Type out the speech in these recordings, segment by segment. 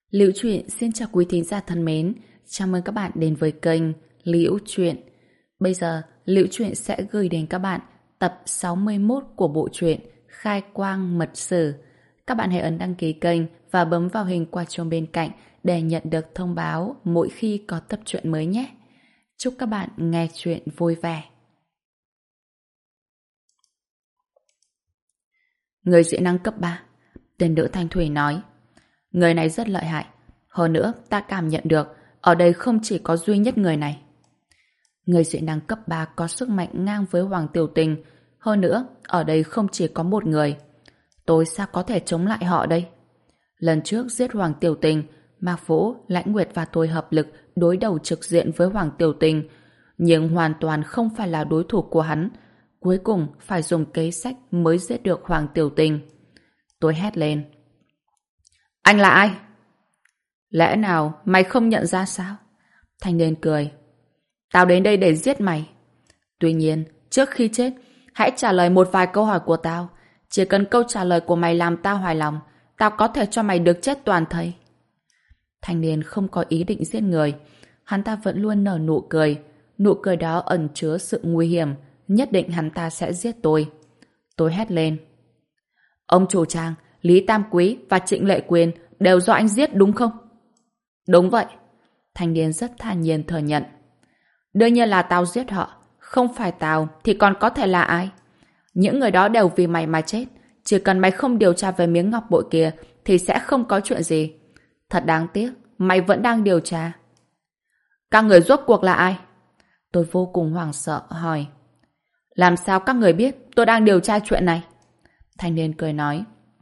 Liễu Chuyện xin chào quý thính giả thân mến, chào mừng các bạn đến với kênh Liễu Chuyện. Bây giờ, Liễu Chuyện sẽ gửi đến các bạn tập 61 của bộ truyện Khai Quang Mật Sử. Các bạn hãy ấn đăng ký kênh và bấm vào hình quả chuông bên cạnh để nhận được thông báo mỗi khi có tập truyện mới nhé. Chúc các bạn nghe chuyện vui vẻ. Người dị năng cấp 3, tên nữ Thanh Thủy nói. Người này rất lợi hại. Hơn nữa, ta cảm nhận được ở đây không chỉ có duy nhất người này. Người dị năng cấp 3 có sức mạnh ngang với Hoàng Tiểu Tình. Hơn nữa, ở đây không chỉ có một người. Tôi sao có thể chống lại họ đây? Lần trước giết Hoàng Tiểu Tình, Mạc Vũ, Lãnh Nguyệt và tôi hợp lực đối đầu trực diện với Hoàng Tiểu Tình. Nhưng hoàn toàn không phải là đối thủ của hắn. Cuối cùng phải dùng kế sách mới giết được Hoàng Tiểu Tình. Tôi hét lên. Anh là ai? Lẽ nào mày không nhận ra sao? Thanh niên cười. Tao đến đây để giết mày. Tuy nhiên, trước khi chết, hãy trả lời một vài câu hỏi của tao. Chỉ cần câu trả lời của mày làm tao hài lòng, tao có thể cho mày được chết toàn thây. Thanh niên không có ý định giết người. Hắn ta vẫn luôn nở nụ cười. Nụ cười đó ẩn chứa sự nguy hiểm. Nhất định hắn ta sẽ giết tôi. Tôi hét lên. Ông chủ Trang, Lý Tam Quý và Trịnh Lệ Quyên đều do anh giết đúng không? Đúng vậy. Thanh niên rất thản nhiên thừa nhận. Đương nhiên là tao giết họ. Không phải tao thì còn có thể là ai? Những người đó đều vì mày mà chết. Chỉ cần mày không điều tra về miếng ngọc bội kia thì sẽ không có chuyện gì. Thật đáng tiếc, mày vẫn đang điều tra. Các người rốt cuộc là ai? Tôi vô cùng hoảng sợ hỏi. Làm sao các người biết tôi đang điều tra chuyện này? Thanh niên cười nói.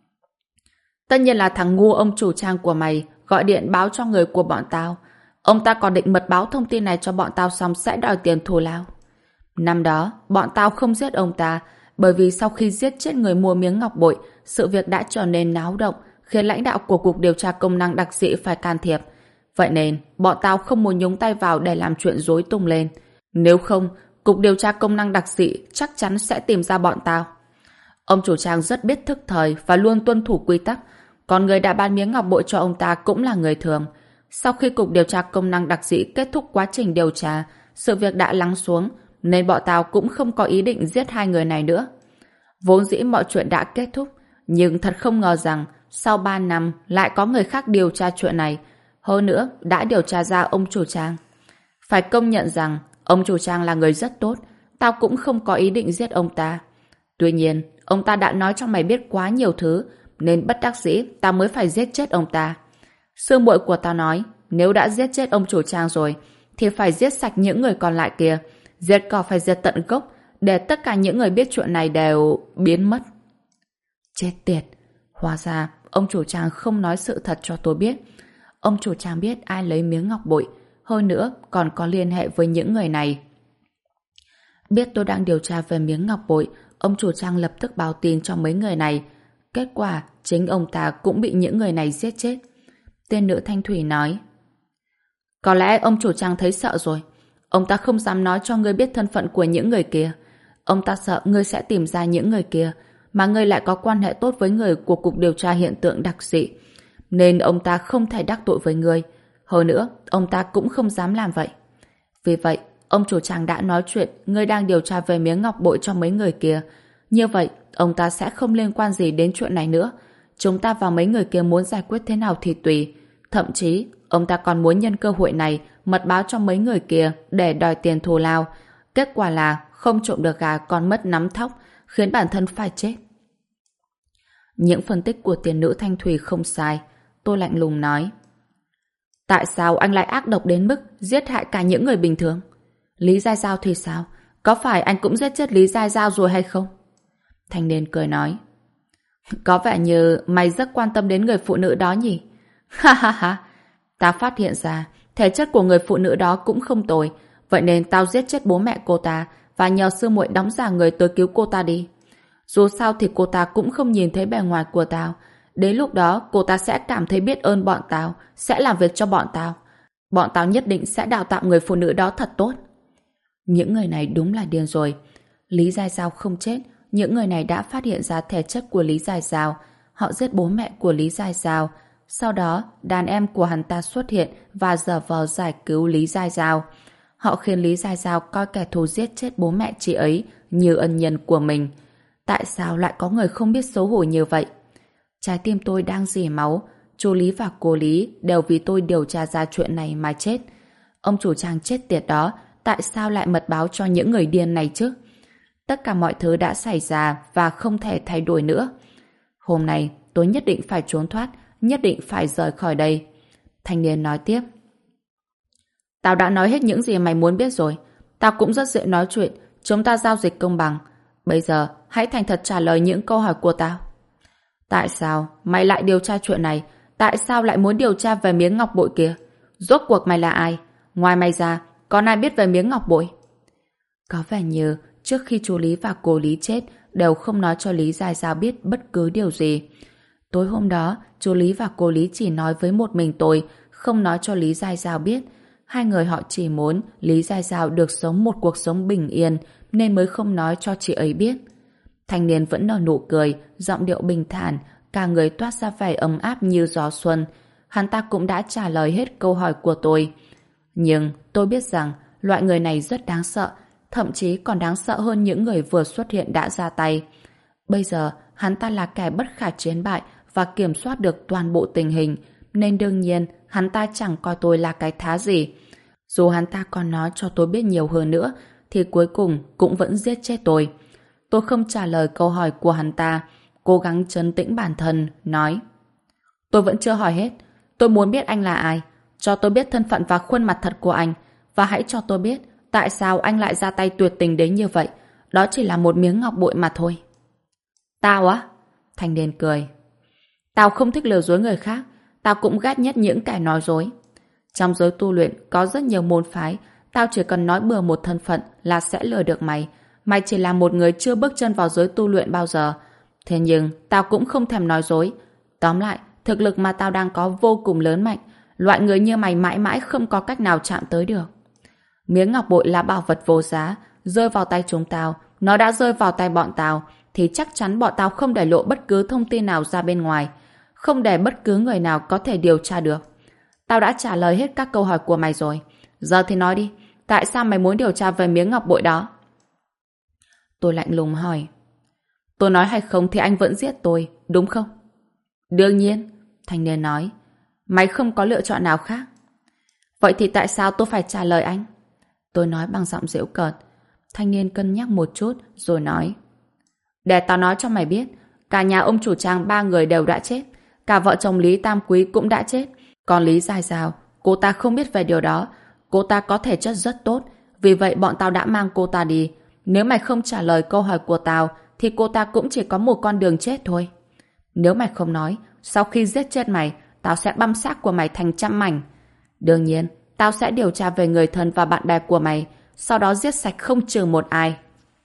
Tất nhiên là thằng ngu ông chủ Trang của mày gọi điện báo cho người của bọn tao. Ông ta còn định mật báo thông tin này cho bọn tao xong sẽ đòi tiền thù lao. Năm đó, bọn tao không giết ông ta bởi vì sau khi giết chết người mua miếng ngọc bội, sự việc đã trở nên náo động khiến lãnh đạo của Cục Điều tra Công năng Đặc dị phải can thiệp. Vậy nên, bọn tao không muốn nhúng tay vào để làm chuyện rối tung lên. Nếu không, Cục Điều tra Công năng Đặc dị chắc chắn sẽ tìm ra bọn tao. Ông chủ Trang rất biết thức thời và luôn tuân thủ quy tắc. Còn người đã bán miếng ngọc bội cho ông ta cũng là người thường. Sau khi Cục Điều tra Công năng Đặc dị kết thúc quá trình điều tra, sự việc đã lắng xuống, nên bọn tao cũng không có ý định giết hai người này nữa. Vốn dĩ mọi chuyện đã kết thúc, nhưng thật không ngờ rằng sau 3 năm lại có người khác điều tra chuyện này. Hơn nữa, đã điều tra ra ông chủ Trang. Phải công nhận rằng ông chủ Trang là người rất tốt, tao cũng không có ý định giết ông ta. Tuy nhiên, ông ta đã nói cho mày biết quá nhiều thứ, nên bất đắc dĩ tao mới phải giết chết ông ta. Sư muội của tao nói, nếu đã giết chết ông chủ Trang rồi, thì phải giết sạch những người còn lại kia. Giết cỏ phải giết tận gốc, để tất cả những người biết chuyện này đều biến mất. Chết tiệt! Hóa ra, ông chủ Trang không nói sự thật cho tôi biết. Ông chủ Trang biết ai lấy miếng ngọc bội, hơn nữa còn có liên hệ với những người này. Biết tôi đang điều tra về miếng ngọc bội, ông chủ Trang lập tức báo tin cho mấy người này. Kết quả, chính ông ta cũng bị những người này giết chết. Tên nữ Thanh Thủy nói. Có lẽ ông chủ Trang thấy sợ rồi. Ông ta không dám nói cho ngươi biết thân phận của những người kia. Ông ta sợ ngươi sẽ tìm ra những người kia, mà ngươi lại có quan hệ tốt với người của Cục Điều tra Hiện tượng Đặc dị. Nên ông ta không thể đắc tội với ngươi. Hơn nữa, ông ta cũng không dám làm vậy. Vì vậy, ông chủ Trang đã nói chuyện ngươi đang điều tra về miếng ngọc bội cho mấy người kia. Như vậy, ông ta sẽ không liên quan gì đến chuyện này nữa. Chúng ta và mấy người kia muốn giải quyết thế nào thì tùy. Thậm chí, ông ta còn muốn nhân cơ hội này mật báo cho mấy người kia để đòi tiền thù lao. Kết quả là không trộm được gà còn mất nắm thóc, khiến bản thân phải chết. Những phân tích của tiền nữ Thanh Thủy không sai. Tôi lạnh lùng nói. Tại sao anh lại ác độc đến mức giết hại cả những người bình thường? Lý Giai Giao thì sao? Có phải anh cũng giết chết Lý Giai Giao rồi hay không? Thanh niên cười nói. Có vẻ như mày rất quan tâm đến người phụ nữ đó nhỉ? Ha ha ha! Ta phát hiện ra thể chất của người phụ nữ đó cũng không tồi, vậy nên tao giết chết bố mẹ cô ta và nhờ sư muội đóng giả người tới cứu cô ta đi. Dù sao thì cô ta cũng không nhìn thấy bề ngoài của tao. Đến lúc đó cô ta sẽ cảm thấy biết ơn bọn tao, sẽ làm việc cho bọn tao. Bọn tao nhất định sẽ đào tạo người phụ nữ đó thật tốt. Những người này đúng là điên rồi. Lý Giai Giao không chết, những người này đã phát hiện ra thể chất của Lý Giai Giao. Họ giết bố mẹ của Lý Giai Giao. Sau đó, đàn em của hắn ta xuất hiện và giở vờ giải cứu Lý Giai Giao. Họ khiến Lý Giai Giao coi kẻ thù giết chết bố mẹ chị ấy như ân nhân của mình. Tại sao lại có người không biết xấu hổ như vậy? Trái tim tôi đang rỉ máu. Chú Lý và cô Lý đều vì tôi điều tra ra chuyện này mà chết. Ông chủ trang chết tiệt đó, tại sao lại mật báo cho những người điên này chứ? Tất cả mọi thứ đã xảy ra và không thể thay đổi nữa. Hôm nay tôi nhất định phải trốn thoát, nhất định phải rời khỏi đây. Thanh niên nói tiếp. Tao đã nói hết những gì mày muốn biết rồi. Tao cũng rất dễ nói chuyện, chúng ta giao dịch công bằng. Bây giờ hãy thành thật trả lời những câu hỏi của tao. Tại sao mày lại điều tra chuyện này? Tại sao lại muốn điều tra về miếng ngọc bội kia? Rốt cuộc mày là ai? Ngoài mày ra, còn ai biết về miếng ngọc bội? Có vẻ như trước khi chú Lý và cô Lý chết đều không nói cho Lý Giai Giao biết bất cứ điều gì. Tối hôm đó, chú Lý và cô Lý chỉ nói với một mình tôi, không nói cho Lý Giai Giao biết. Hai người họ chỉ muốn Lý Giai Giao được sống một cuộc sống bình yên nên mới không nói cho chị ấy biết. Thanh niên vẫn nở nụ cười, giọng điệu bình thản, cả người toát ra vẻ ấm áp như gió xuân. Hắn ta cũng đã trả lời hết câu hỏi của tôi. Nhưng tôi biết rằng loại người này rất đáng sợ, thậm chí còn đáng sợ hơn những người vừa xuất hiện đã ra tay. Bây giờ, hắn ta là kẻ bất khả chiến bại và kiểm soát được toàn bộ tình hình, nên đương nhiên hắn ta chẳng coi tôi là cái thá gì. Dù hắn ta còn nói cho tôi biết nhiều hơn nữa, thì cuối cùng cũng vẫn giết chết tôi. Tôi không trả lời câu hỏi của hắn ta, cố gắng trấn tĩnh bản thân, nói: Tôi vẫn chưa hỏi hết. Tôi muốn biết anh là ai. Cho tôi biết thân phận và khuôn mặt thật của anh. Và hãy cho tôi biết tại sao anh lại ra tay tuyệt tình đến như vậy. Đó chỉ là một miếng ngọc bội mà thôi. Tao á? Thanh niên cười. Tao không thích lừa dối người khác. Tao cũng ghét nhất những kẻ nói dối. Trong giới tu luyện có rất nhiều môn phái. Tao chỉ cần nói bừa một thân phận là sẽ lừa được mày. Mày chỉ là một người chưa bước chân vào giới tu luyện bao giờ. Thế nhưng tao cũng không thèm nói dối. Tóm lại, thực lực mà tao đang có vô cùng lớn mạnh. Loại người như mày mãi mãi không có cách nào chạm tới được. Miếng ngọc bội là bảo vật vô giá. Rơi vào tay chúng tao, nó đã rơi vào tay bọn tao, thì chắc chắn bọn tao không để lộ bất cứ thông tin nào ra bên ngoài. Không để bất cứ người nào có thể điều tra được. Tao đã trả lời hết các câu hỏi của mày rồi. Giờ thì nói đi, tại sao mày muốn điều tra về miếng ngọc bội đó? Tôi lạnh lùng hỏi. Tôi nói hay không thì anh vẫn giết tôi, đúng không? Đương nhiên, thanh niên nói. Mày không có lựa chọn nào khác. Vậy thì tại sao tôi phải trả lời anh? Tôi nói bằng giọng giễu cợt. Thanh niên cân nhắc một chút rồi nói. Để tao nói cho mày biết, cả nhà ông chủ Trang 3 người đều đã chết. Cả vợ chồng Lý Tam Quý cũng đã chết. Còn Lý Giai Giao, cô ta không biết về điều đó. Cô ta có thể chất rất tốt, vì vậy bọn tao đã mang cô ta đi. Nếu mày không trả lời câu hỏi của tao thì cô ta cũng chỉ có một con đường chết thôi. Nếu mày không nói, sau khi giết chết mày, tao sẽ băm xác của mày thành trăm mảnh. Đương nhiên, tao sẽ điều tra về người thân và bạn bè của mày, sau đó giết sạch không trừ một ai.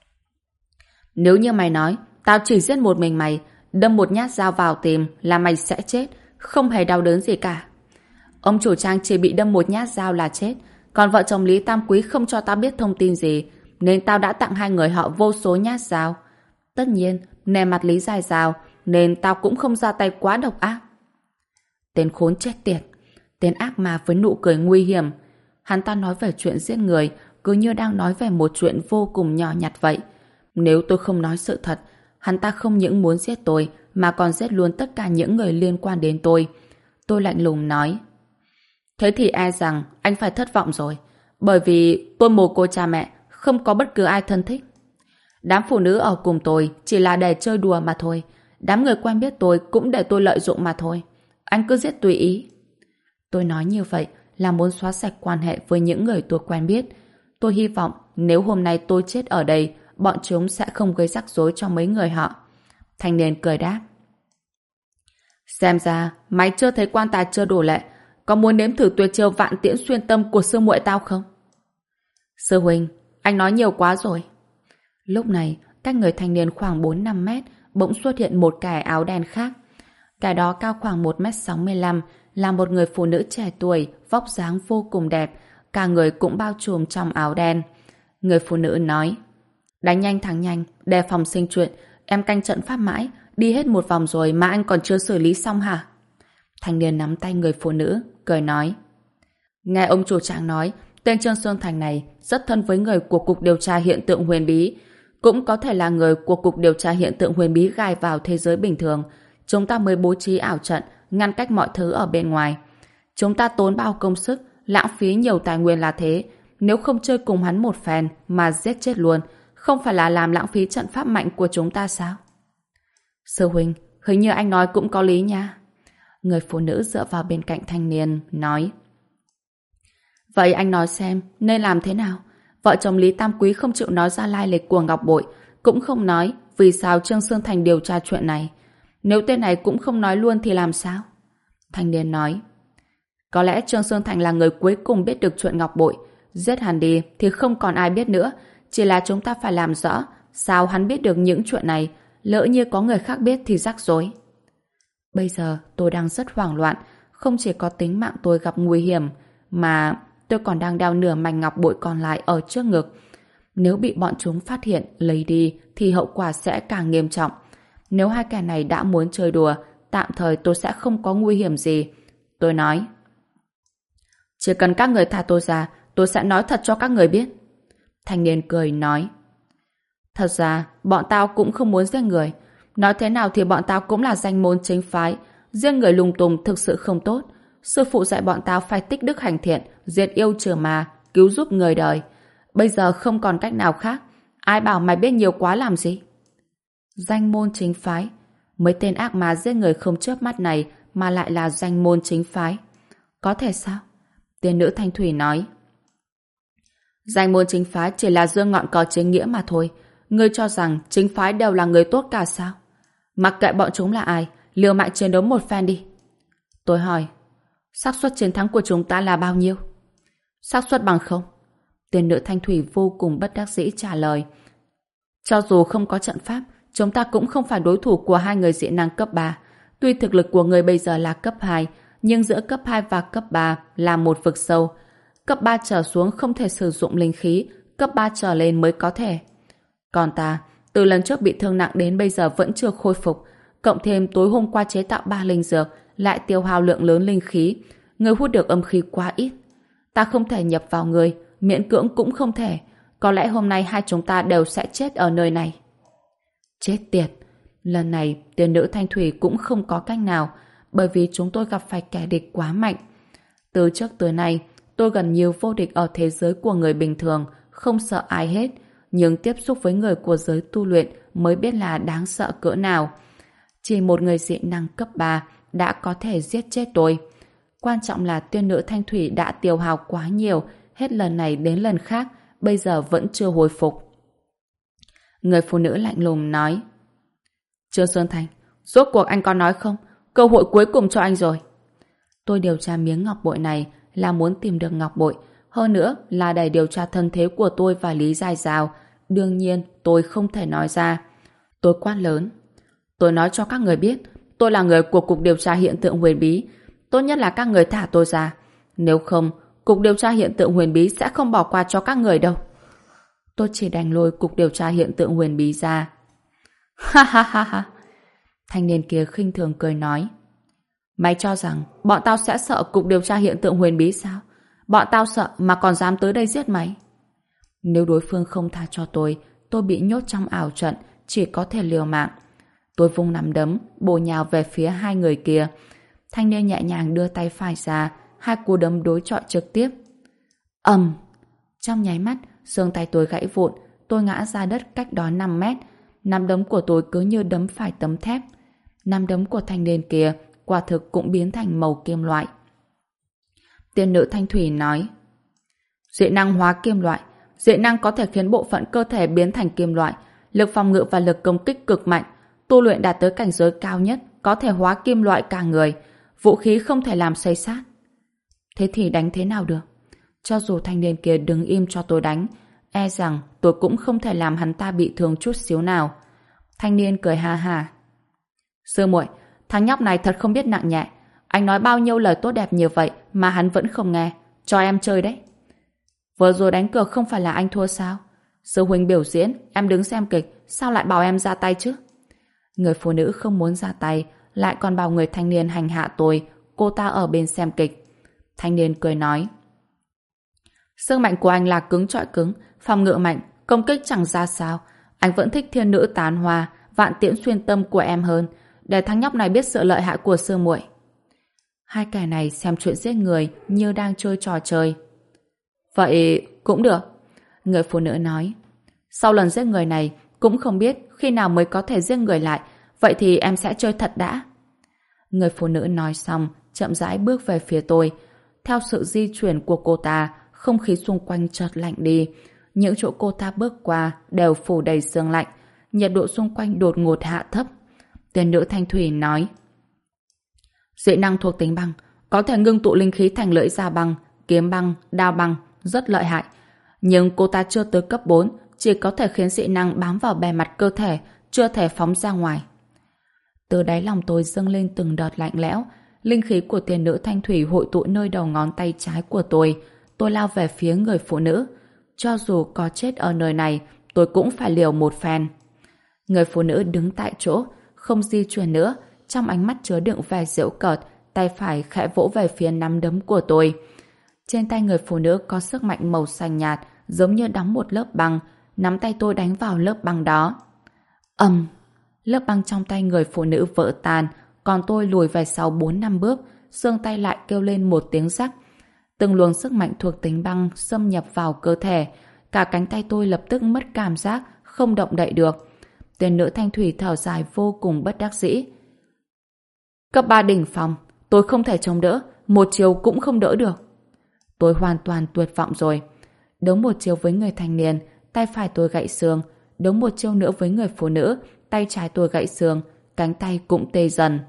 Nếu như mày nói, tao chỉ giết một mình mày, đâm một nhát dao vào tim là mày sẽ chết, không hề đau đớn gì cả. Ông chủ Trang chỉ bị đâm một nhát dao là chết, còn vợ chồng Lý Tam Quý không cho tao biết thông tin gì, nên tao đã tặng hai người họ vô số nhát dao. Tất nhiên, nề mặt Lý Giai Giao, nên tao cũng không ra tay quá độc ác. Tên khốn chết tiệt, tên ác ma với nụ cười nguy hiểm. Hắn ta nói về chuyện giết người, cứ như đang nói về một chuyện vô cùng nhỏ nhặt vậy. Nếu tôi không nói sự thật, hắn ta không những muốn giết tôi, mà còn giết luôn tất cả những người liên quan đến tôi. Tôi lạnh lùng nói. Thế thì e rằng anh phải thất vọng rồi, bởi vì tôi mồ côi cha mẹ, không có bất cứ ai thân thích. Đám phụ nữ ở cùng tôi chỉ là để chơi đùa mà thôi. Đám người quen biết tôi cũng để tôi lợi dụng mà thôi. Anh cứ giết tùy ý. Tôi nói như vậy là muốn xóa sạch quan hệ với những người tôi quen biết. Tôi hy vọng nếu hôm nay tôi chết ở đây, bọn chúng sẽ không gây rắc rối cho mấy người họ. Thanh niên cười đáp. Xem ra mày chưa thấy quan tài chưa đủ lệ. Có muốn nếm thử tuyệt chiêu vạn tiễn xuyên tâm của sư muội tao không? Sư huynh, anh nói nhiều quá rồi. Lúc này, cách người thanh niên khoảng 4-5 mét bỗng xuất hiện một kẻ áo đen khác. Kẻ đó cao khoảng 1m65, là một người phụ nữ trẻ tuổi, vóc dáng vô cùng đẹp, cả người cũng bao trùm trong áo đen. Người phụ nữ nói: Đánh nhanh thắng nhanh, đề phòng sinh chuyện, em canh trận pháp mãi, đi hết một vòng rồi mà anh còn chưa xử lý xong hả? Thanh niên nắm tay người phụ nữ, cười nói. Nghe ông chủ trạng nói, tên Trương Xuân Thành này rất thân với người của Cục Điều tra Hiện tượng Huyền Bí. Cũng có thể là người của Cục Điều tra Hiện tượng Huyền Bí gai vào thế giới bình thường. Chúng ta mới bố trí ảo trận, ngăn cách mọi thứ ở bên ngoài. Chúng ta tốn bao công sức, lãng phí nhiều tài nguyên là thế. Nếu không chơi cùng hắn một phen mà giết chết luôn, không phải là làm lãng phí trận pháp mạnh của chúng ta sao? Sư huynh, hình như anh nói cũng có lý nha. Người phụ nữ dựa vào bên cạnh thanh niên, nói. Vậy anh nói xem, nên làm thế nào? Vợ chồng Lý Tam Quý không chịu nói ra lai lịch của Ngọc Bội, cũng không nói vì sao Trương Sương Thành điều tra chuyện này. Nếu tên này cũng không nói luôn thì làm sao? Thanh niên nói. Có lẽ Trương Sương Thành là người cuối cùng biết được chuyện Ngọc Bội. Giết hắn đi thì không còn ai biết nữa. Chỉ là chúng ta phải làm rõ sao hắn biết được những chuyện này. Lỡ như có người khác biết thì rắc rối. Bây giờ tôi đang rất hoảng loạn. Không chỉ có tính mạng tôi gặp nguy hiểm, mà tôi còn đang đeo nửa mảnh ngọc bội còn lại ở trước ngực. Nếu bị bọn chúng phát hiện, lấy đi thì hậu quả sẽ càng nghiêm trọng. Nếu hai kẻ này đã muốn chơi đùa, tạm thời tôi sẽ không có nguy hiểm gì. Tôi nói. Chỉ cần các người thả tôi ra, tôi sẽ nói thật cho các người biết. Thanh niên cười nói. Thật ra, bọn tao cũng không muốn giết người. Nói thế nào thì bọn tao cũng là danh môn chính phái. Giết người lung tung thực sự không tốt. Sư phụ dạy bọn tao phải tích đức hành thiện, diệt yêu trừ ma, cứu giúp người đời. Bây giờ không còn cách nào khác. Ai bảo mày biết nhiều quá làm gì? Danh môn chính phái. Mấy tên ác ma giết người không chớp mắt này mà lại là danh môn chính phái. Có thể sao? Tiên nữ Thanh Thủy nói. Danh môn chính phái chỉ là dương ngọn cò chính nghĩa mà thôi. Ngươi cho rằng chính phái đều là người tốt cả sao? Mặc kệ bọn chúng là ai, liều mạng chiến đấu một phen đi. Tôi hỏi, xác suất chiến thắng của chúng ta là bao nhiêu? Xác suất bằng không. Tiên nữ Thanh Thủy vô cùng bất đắc dĩ trả lời. Cho dù không có trận pháp, chúng ta cũng không phải đối thủ của hai người dị năng cấp 3. Tuy thực lực của người bây giờ là cấp 2, nhưng giữa cấp 2 và cấp 3 là một vực sâu. Cấp 3 trở xuống không thể sử dụng linh khí, cấp 3 trở lên mới có thể. Còn ta, từ lần trước bị thương nặng đến bây giờ vẫn chưa khôi phục, cộng thêm tối hôm qua chế tạo 3 linh dược, lại tiêu hao lượng lớn linh khí, người hút được âm khí quá ít. Ta không thể nhập vào người, miễn cưỡng cũng không thể. Có lẽ hôm nay hai chúng ta đều sẽ chết ở nơi này. Chết tiệt! Lần này tiên nữ Thanh Thủy cũng không có cách nào, bởi vì chúng tôi gặp phải kẻ địch quá mạnh. Từ trước tới nay, tôi gần như vô địch ở thế giới của người bình thường, không sợ ai hết, nhưng tiếp xúc với người của giới tu luyện mới biết là đáng sợ cỡ nào. Chỉ một người dị năng cấp 3 đã có thể giết chết tôi. Quan trọng là tiên nữ Thanh Thủy đã tiêu hao quá nhiều, hết lần này đến lần khác, bây giờ vẫn chưa hồi phục. Người phụ nữ lạnh lùng nói. Trương Sơn Thành, rốt cuộc anh có nói không? Cơ hội cuối cùng cho anh rồi. Tôi điều tra miếng ngọc bội này là muốn tìm được ngọc bội, hơn nữa là để điều tra thân thế của tôi và Lý Giai Giao. Đương nhiên tôi không thể nói ra. Tôi quát lớn. Tôi nói cho các người biết, tôi là người của Cục Điều tra Hiện tượng Huyền Bí. Tốt nhất là các người thả tôi ra. Nếu không, Cục Điều tra Hiện tượng Huyền Bí sẽ không bỏ qua cho các người đâu. Tôi chỉ đành lôi Cục Điều tra Hiện tượng Huyền Bí ra. Ha ha ha ha. Thanh niên kia khinh thường cười nói. Mày cho rằng bọn tao sẽ sợ Cục Điều tra Hiện tượng Huyền Bí sao? Bọn tao sợ mà còn dám tới đây giết mày. Nếu đối phương không tha cho tôi bị nhốt trong ảo trận, chỉ có thể liều mạng. Tôi vung nắm đấm, bổ nhào về phía hai người kia. Thanh niên nhẹ nhàng đưa tay phải ra, hai cú đấm đối chọi trực tiếp. Ầm! Trong nháy mắt, xương tay tôi gãy vụn, tôi ngã ra đất cách đó 5 mét. Nắm đấm của tôi cứ như đấm phải tấm thép. Nắm đấm của thanh niên kia quả thực cũng biến thành màu kim loại. Tiên nữ Thanh Thủy nói. Dị năng hóa kim loại. Dị năng có thể khiến bộ phận cơ thể biến thành kim loại, lực phòng ngự và lực công kích cực mạnh. Tu luyện đạt tới cảnh giới cao nhất, có thể hóa kim loại cả người. Vũ khí không thể làm xây sát. Thế thì đánh thế nào được? Cho dù thanh niên kia đứng im cho tôi đánh, e rằng tôi cũng không thể làm hắn ta bị thương chút xíu nào. Thanh niên cười ha ha. Sư muội, thằng nhóc này thật không biết nặng nhẹ. Anh nói bao nhiêu lời tốt đẹp như vậy mà hắn vẫn không nghe. Cho em chơi đấy. Vừa rồi đánh cược không phải là anh thua sao? Sư huynh biểu diễn, em đứng xem kịch, sao lại bảo em ra tay chứ? Người phụ nữ không muốn ra tay, lại còn bảo người thanh niên hành hạ tôi, cô ta ở bên xem kịch. Thanh niên cười nói: sức mạnh của anh là cứng trọi cứng, phòng ngự mạnh, công kích chẳng ra sao. Anh vẫn thích thiên nữ tán hoa, vạn tiễn xuyên tâm của em hơn, để thằng nhóc này biết sự lợi hại của sư muội. Hai kẻ này xem chuyện giết người như đang chơi trò chơi. Vậy cũng được, người phụ nữ nói. Sau lần giết người này, cũng không biết khi nào mới có thể giết người lại, vậy thì em sẽ chơi thật đã. Người phụ nữ nói xong, chậm rãi bước về phía tôi. Theo sự di chuyển của cô ta, không khí xung quanh chợt lạnh đi. Những chỗ cô ta bước qua đều phủ đầy sương lạnh, nhiệt độ xung quanh đột ngột hạ thấp. Tiên nữ Thanh Thủy nói: dị năng thuộc tính băng, có thể ngưng tụ linh khí thành lưỡi dao băng, kiếm băng, đao băng, rất lợi hại. Nhưng cô ta chưa tới cấp 4, chỉ có thể khiến dị năng bám vào bề mặt cơ thể, chưa thể phóng ra ngoài. Từ đáy lòng tôi dâng lên từng đợt lạnh lẽo, linh khí của tiên nữ Thanh Thủy hội tụ nơi đầu ngón tay trái của tôi. Tôi lao về phía người phụ nữ. Cho dù có chết ở nơi này, tôi cũng phải liều một phen. Người phụ nữ đứng tại chỗ, không di chuyển nữa, trong ánh mắt chứa đựng vẻ giễu cợt, tay phải khẽ vỗ về phía nắm đấm của tôi. Trên tay người phụ nữ có sức mạnh màu xanh nhạt, giống như đóng một lớp băng, nắm tay tôi đánh vào lớp băng đó. Ầm! Lớp băng trong tay người phụ nữ vỡ tan, còn tôi lùi về sau 4-5 bước, xương tay lại kêu lên một tiếng rắc. Từng luồng sức mạnh thuộc tính băng xâm nhập vào cơ thể, cả cánh tay tôi lập tức mất cảm giác, không động đậy được. Tiên nữ Thanh Thủy thở dài vô cùng bất đắc dĩ. Cấp 3 đỉnh phong, tôi không thể chống đỡ, một chiều cũng không đỡ được. Tôi hoàn toàn tuyệt vọng rồi. Đấu một chiều với người thanh niên, tay phải tôi gãy xương. Đấu một chiêu nữa với người phụ nữ, tay trái tôi gãy xương, cánh tay cũng tê dần.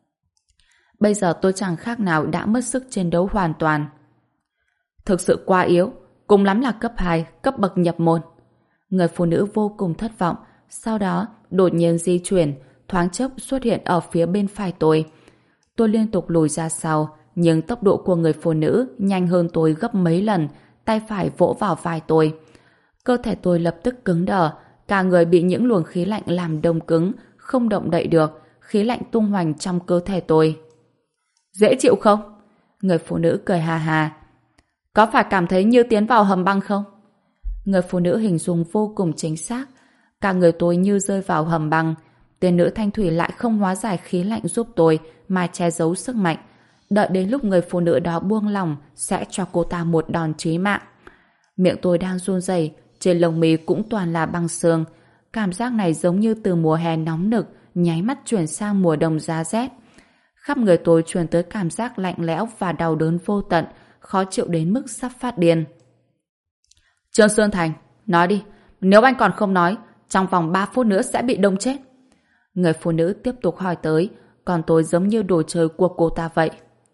Bây giờ tôi chẳng khác nào đã mất sức chiến đấu hoàn toàn. Thực sự quá yếu, cùng lắm là cấp 2, cấp bậc nhập môn. Người phụ nữ vô cùng thất vọng, sau đó đột nhiên di chuyển, thoáng chốc xuất hiện ở phía bên phải tôi. Tôi liên tục lùi ra sau, nhưng tốc độ của người phụ nữ nhanh hơn tôi gấp mấy lần, tay phải vỗ vào vai tôi. Cơ thể tôi lập tức cứng đờ, cả người bị những luồng khí lạnh làm đông cứng, không động đậy được, khí lạnh tung hoành trong cơ thể tôi. Dễ chịu không? Người phụ nữ cười hà hà. Có phải cảm thấy như tiến vào hầm băng không? Người phụ nữ hình dung vô cùng chính xác. Cả người tôi như rơi vào hầm băng. Tiên nữ Thanh Thủy lại không hóa giải khí lạnh giúp tôi mà che giấu sức mạnh. Đợi đến lúc người phụ nữ đó buông lòng sẽ cho cô ta một đòn chí mạng. Miệng tôi đang run rẩy, trên lồng mi cũng toàn là băng xương. Cảm giác này giống như từ mùa hè nóng nực nháy mắt chuyển sang mùa đông giá rét. Khắp người tôi truyền tới cảm giác lạnh lẽo và đau đớn vô tận, khó chịu đến mức sắp phát điên. Trương Sơn Thành, nói đi, nếu anh còn không nói, trong vòng 3 phút nữa sẽ bị đông chết. Người phụ nữ tiếp tục hỏi tới, còn tôi giống như đồ chơi của cô ta vậy.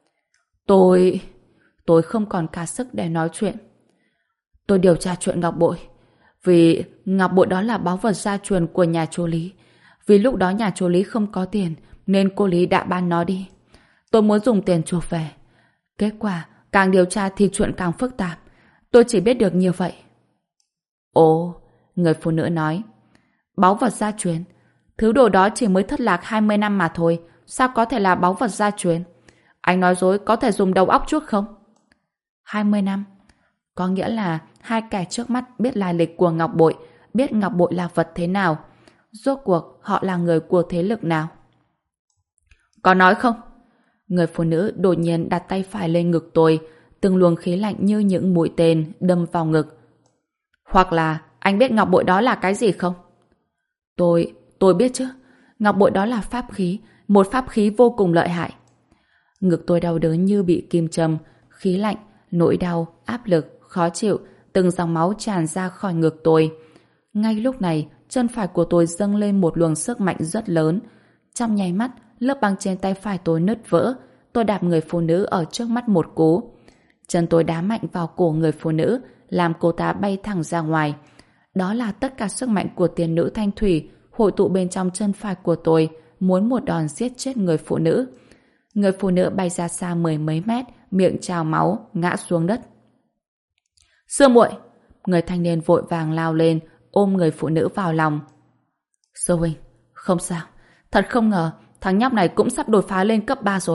Tôi không còn cả sức để nói chuyện. Tôi điều tra chuyện ngọc bội. Vì ngọc bội đó là báu vật gia truyền của nhà chú Lý. Vì lúc đó nhà chú Lý không có tiền, nên cô Lý đã bán nó đi. Tôi muốn dùng tiền chuộc về. Kết quả, càng điều tra thì chuyện càng phức tạp. Tôi chỉ biết được như vậy. Ồ, người phụ nữ nói. Báu vật gia truyền? Thứ đồ đó chỉ mới thất lạc 20 năm mà thôi. Sao có thể là báu vật gia truyền? Anh nói dối có thể dùng đầu óc chuốc không? 20 năm? Có nghĩa là hai kẻ trước mắt biết lai lịch của ngọc bội, biết ngọc bội là vật thế nào. Rốt cuộc họ là người của thế lực nào? Có nói không? Người phụ nữ đột nhiên đặt tay phải lên ngực tôi, từng luồng khí lạnh như những mũi tên đâm vào ngực. Hoặc là anh biết ngọc bội đó là cái gì không? Tôi biết chứ. Ngọc bội đó là pháp khí, một pháp khí vô cùng lợi hại. Ngực tôi đau đớn như bị kim châm, khí lạnh, nỗi đau, áp lực, khó chịu, từng dòng máu tràn ra khỏi ngực tôi. Ngay lúc này, chân phải của tôi dâng lên một luồng sức mạnh rất lớn. Trong nháy mắt, lớp băng trên tay phải tôi nứt vỡ. Tôi đạp người phụ nữ ở trước mắt một cú. Chân tôi đá mạnh vào cổ người phụ nữ, làm cô ta bay thẳng ra ngoài. Đó là tất cả sức mạnh của tiên nữ Thanh Thủy hội tụ bên trong chân phải của tôi, muốn một đòn giết chết người phụ nữ. Người phụ nữ bay ra xa 10 mấy mét, miệng trào máu, ngã xuống đất. Sư muội! Người thanh niên vội vàng lao lên, ôm người phụ nữ vào lòng. Sư huynh, không sao. Thật không ngờ, thằng nhóc này cũng sắp đột phá lên cấp 3 rồi.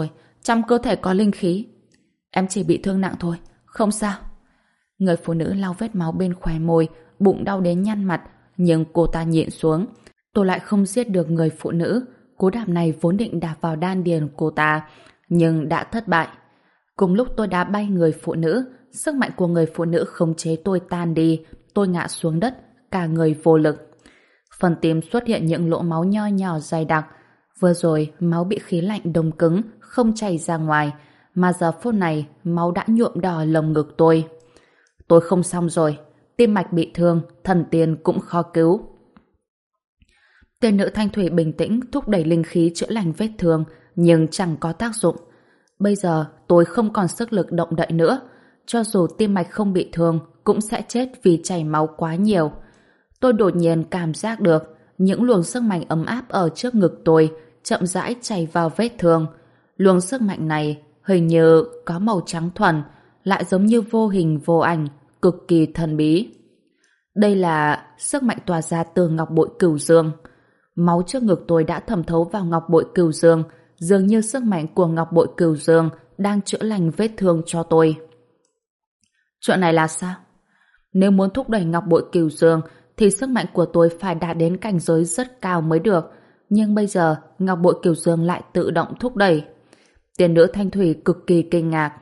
trong cơ thể có linh khí. Em chỉ bị thương nặng thôi, không sao. Người phụ nữ lau vết máu bên khóe môi, bụng đau đến nhăn mặt, nhưng cô ta nhịn xuống. Tôi lại không giết được người phụ nữ. Cú đạp này vốn định đạp vào đan điền cô ta, nhưng đã thất bại. Cùng lúc tôi đá bay người phụ nữ, sức mạnh của người phụ nữ khống chế tôi tan đi, tôi ngã xuống đất, cả người vô lực. Phần tim xuất hiện những lỗ máu nho nhỏ dày đặc. Vừa rồi, máu bị khí lạnh đông cứng, không chảy ra ngoài, mà giờ phút này, máu đã nhuộm đỏ lồng ngực tôi. Tôi không xong rồi, tim mạch bị thương, thần tiên cũng khó cứu. Tiên nữ Thanh Thủy bình tĩnh thúc đẩy linh khí chữa lành vết thương, nhưng chẳng có tác dụng. Bây giờ tôi không còn sức lực động đậy nữa. Cho dù tim mạch không bị thương, cũng sẽ chết vì chảy máu quá nhiều. Tôi đột nhiên cảm giác được những luồng sức mạnh ấm áp ở trước ngực tôi chậm rãi chảy vào vết thương. Luồng sức mạnh này hình như có màu trắng thuần, lại giống như vô hình vô ảnh, cực kỳ thần bí. Đây là sức mạnh tỏa ra từ ngọc bội cửu dương. Máu trước ngực tôi đã thẩm thấu vào ngọc bội cửu dương, dường như sức mạnh của ngọc bội cửu dương đang chữa lành vết thương cho tôi. Chuyện này là sao? Nếu muốn thúc đẩy ngọc bội cửu dương thì sức mạnh của tôi phải đạt đến cảnh giới rất cao mới được. Nhưng bây giờ ngọc bội cửu dương lại tự động thúc đẩy. Tiên nữ Thanh Thủy cực kỳ kinh ngạc.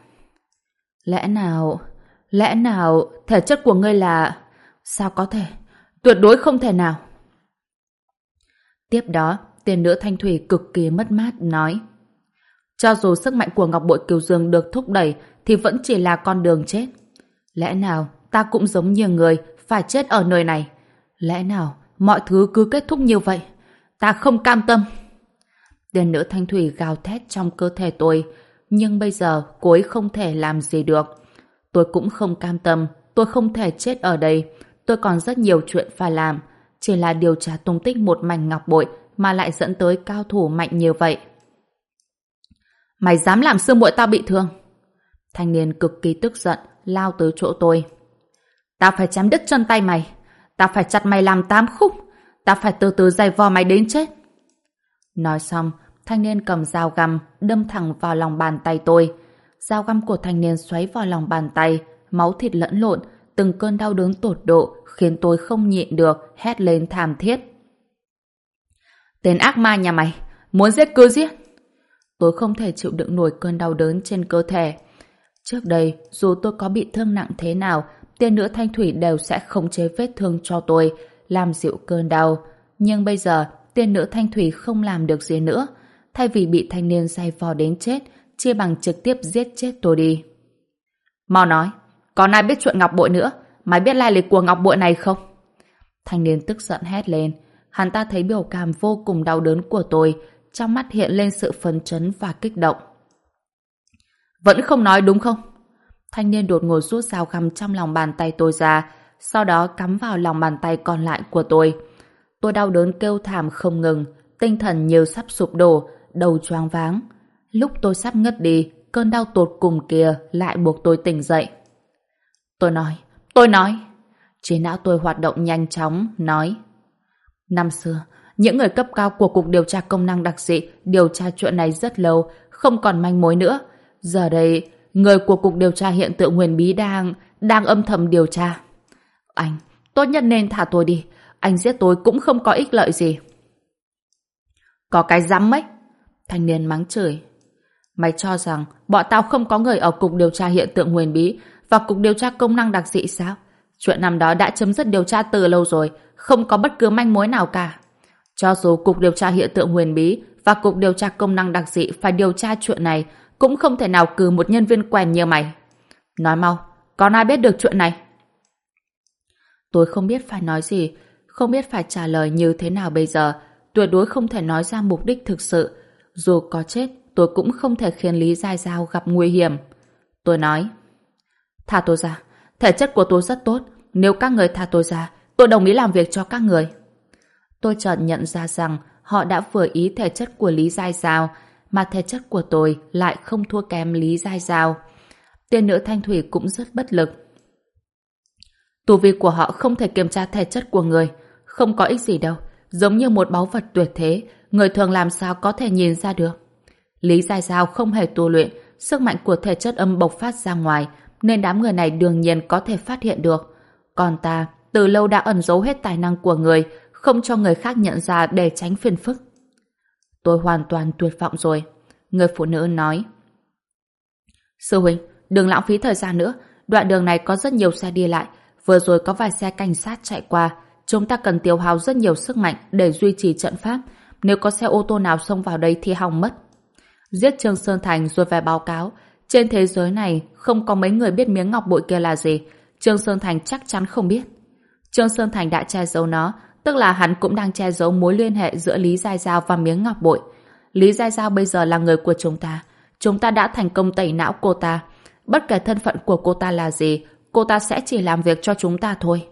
Lẽ nào thể chất của ngươi là... Sao có thể? Tuyệt đối không thể nào. Tiếp đó, tiên nữ Thanh Thủy cực kỳ mất mát nói: cho dù sức mạnh của ngọc bội cửu dương được thúc đẩy thì vẫn chỉ là con đường chết. Lẽ nào ta cũng giống như người phải chết ở nơi này? Lẽ nào mọi thứ cứ kết thúc như vậy? Ta không cam tâm. Tiên nữ Thanh Thủy gào thét trong cơ thể tôi, nhưng bây giờ cô ấy không thể làm gì được. Tôi cũng không cam tâm, tôi không thể chết ở đây. Tôi còn rất nhiều chuyện phải làm, chỉ là điều tra tung tích một mảnh ngọc bội mà lại dẫn tới cao thủ mạnh như vậy. Mày dám làm sư muội tao bị thương? Thanh niên cực kỳ tức giận lao tới chỗ tôi. Ta phải chém đứt chân tay mày, ta phải chặt mày làm 8 khúc, ta phải từ từ giày vò mày đến chết. Nói xong, thanh niên cầm dao găm đâm thẳng vào lòng bàn tay tôi. Dao găm của thanh niên xoáy vào lòng bàn tay, máu thịt lẫn lộn, từng cơn đau đớn tột độ khiến tôi không nhịn được hét lên thảm thiết. Tên ác ma nhà mày, muốn giết cứ giết. Tôi không thể chịu đựng nổi cơn đau đớn trên cơ thể. Trước đây, dù tôi có bị thương nặng thế nào, tiên nữ Thanh Thủy đều sẽ khống chế vết thương cho tôi, làm dịu cơn đau. Nhưng bây giờ, tiên nữ Thanh Thủy không làm được gì nữa. Thay vì bị thanh niên giày vò đến chết, chia bằng trực tiếp giết chết tôi đi. Mau nói, còn ai biết chuyện ngọc bội nữa? Mày biết lai lịch của ngọc bội này không? Thanh niên tức giận hét lên. Hắn ta thấy biểu cảm vô cùng đau đớn của tôi, trong mắt hiện lên sự phấn chấn và kích động. Vẫn không nói đúng không? Thanh niên đột ngột rút dao găm trong lòng bàn tay tôi ra, sau đó cắm vào lòng bàn tay còn lại của tôi. Tôi đau đớn kêu thảm không ngừng, tinh thần như sắp sụp đổ, đầu choáng váng. Lúc tôi sắp ngất đi, cơn đau tột cùng kia lại buộc tôi tỉnh dậy. Tôi nói. Trí não tôi hoạt động nhanh chóng, nói. Năm xưa, những người cấp cao của Cục Điều tra Công năng Đặc dị điều tra chuyện này rất lâu, không còn manh mối nữa. Giờ đây, người của Cục Điều tra Hiện tượng Huyền Bí đang âm thầm điều tra. Anh, tốt nhất nên thả tôi đi. Anh giết tôi cũng không có ích lợi gì. Có cái rắm ấy. Thanh niên mắng chửi. Mày cho rằng bọn tao không có người ở Cục Điều tra Hiện tượng Huyền Bí và Cục Điều tra Công năng Đặc dị sao? Chuyện năm đó đã chấm dứt điều tra từ lâu rồi, không có bất cứ manh mối nào cả. Cho dù Cục Điều tra Hiện tượng Huyền Bí và Cục Điều tra Công năng Đặc dị phải điều tra chuyện này, cũng không thể nào cử một nhân viên quèn như mày. Nói mau, còn ai biết được chuyện này? Tôi không biết phải nói gì, không biết phải trả lời như thế nào bây giờ, tuyệt đối không thể nói ra mục đích thực sự. Dù có chết, tôi cũng không thể khiến Lý Giai Giao gặp nguy hiểm. Tôi nói, thả tôi ra, thể chất của tôi rất tốt, nếu các người thả tôi ra, tôi đồng ý làm việc cho các người. Tôi chợt nhận ra rằng họ đã vừa ý thể chất của Lý Giai Giao, mà thể chất của tôi lại không thua kém Lý Giai Giao. Tiên nữ Thanh Thủy cũng rất bất lực. Tu vi của họ không thể kiểm tra thể chất của người, không có ích gì đâu, giống như một báu vật tuyệt thế, người thường làm sao có thể nhìn ra được. Lý Giai Giao không hề tu luyện, sức mạnh của thể chất âm bộc phát ra ngoài, nên đám người này đương nhiên có thể phát hiện được. Còn ta, từ lâu đã ẩn giấu hết tài năng của người, không cho người khác nhận ra để tránh phiền phức. Tôi hoàn toàn tuyệt vọng rồi. Người phụ nữ nói. Sư huynh, đừng lãng phí thời gian nữa. Đoạn đường này có rất nhiều xe đi lại. Vừa rồi có vài xe cảnh sát chạy qua. Chúng ta cần tiêu hao rất nhiều sức mạnh để duy trì trận pháp. Nếu có xe ô tô nào xông vào đây thì hỏng mất. Giết Trương Sơn Thành rồi về báo cáo. Trên thế giới này không có mấy người biết miếng ngọc bội kia là gì. Trương Sơn Thành chắc chắn không biết. Trương Sơn Thành đã che giấu nó, tức là hắn cũng đang che giấu mối liên hệ giữa Lý Giai Giao và miếng ngọc bội. Lý Giai Giao bây giờ là người của chúng ta. Chúng ta đã thành công tẩy não cô ta. Bất kể thân phận của cô ta là gì, cô ta sẽ chỉ làm việc cho chúng ta thôi.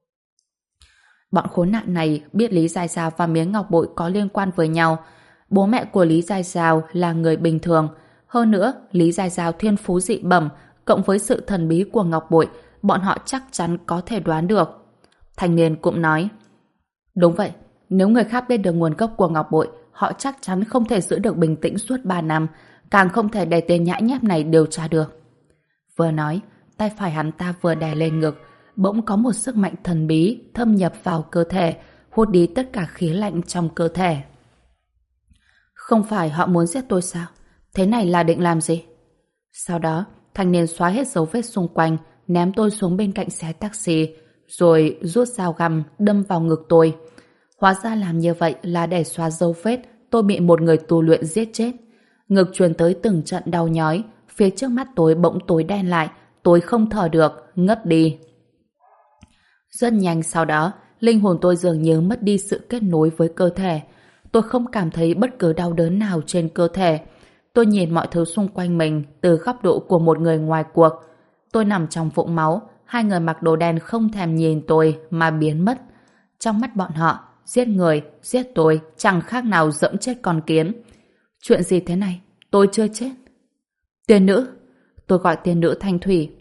Bọn khốn nạn này biết Lý Giai Giao và miếng ngọc bội có liên quan với nhau. Bố mẹ của Lý Giai Giao là người bình thường. Hơn nữa, Lý Giai Giao thiên phú dị bẩm, cộng với sự thần bí của ngọc bội, bọn họ chắc chắn có thể đoán được. Thanh niên cũng nói. Đúng vậy, nếu người khác biết được nguồn gốc của ngọc bội, họ chắc chắn không thể giữ được bình tĩnh suốt 3 năm, càng không thể để tên nhãi nhép này điều tra được. Vừa nói, tay phải hắn ta vừa đè lên ngực, bỗng có một sức mạnh thần bí thâm nhập vào cơ thể, hút đi tất cả khí lạnh trong cơ thể. Không phải họ muốn giết tôi sao? Thế này là định làm gì? Sau đó, thanh niên xóa hết dấu vết xung quanh, ném tôi xuống bên cạnh xe taxi, rồi rút dao găm đâm vào ngực tôi. Hóa ra làm như vậy là để xóa dấu vết tôi bị một người tu luyện giết chết. Ngực truyền tới từng trận đau nhói, phía trước mắt tôi bỗng tối đen lại, tôi không thở được, ngất đi. Rất nhanh sau đó, linh hồn tôi dường như mất đi sự kết nối với cơ thể. Tôi không cảm thấy bất cứ đau đớn nào trên cơ thể. Tôi nhìn mọi thứ xung quanh mình từ góc độ của một người ngoài cuộc. Tôi nằm trong vũng máu, hai người mặc đồ đen không thèm nhìn tôi mà biến mất. Trong mắt bọn họ, giết người, giết tôi chẳng khác nào dẫm chết con kiến. Chuyện gì thế này? Tôi chưa chết. Tiên nữ. Tôi gọi tiên nữ Thanh Thủy.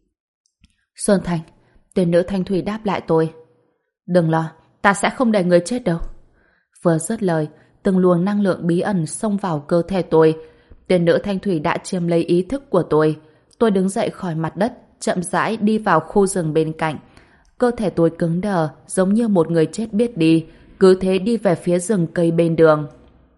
Sơn Thành. Tiên nữ Thanh Thủy đáp lại tôi. Đừng lo, ta sẽ không để người chết đâu. Vừa dứt lời, từng luồng năng lượng bí ẩn xông vào cơ thể tôi. Tiên nữ Thanh Thủy đã chiếm lấy ý thức của tôi. Tôi đứng dậy khỏi mặt đất, chậm rãi đi vào khu rừng bên cạnh. Cơ thể tôi cứng đờ, giống như một người chết biết đi, cứ thế đi về phía rừng cây bên đường.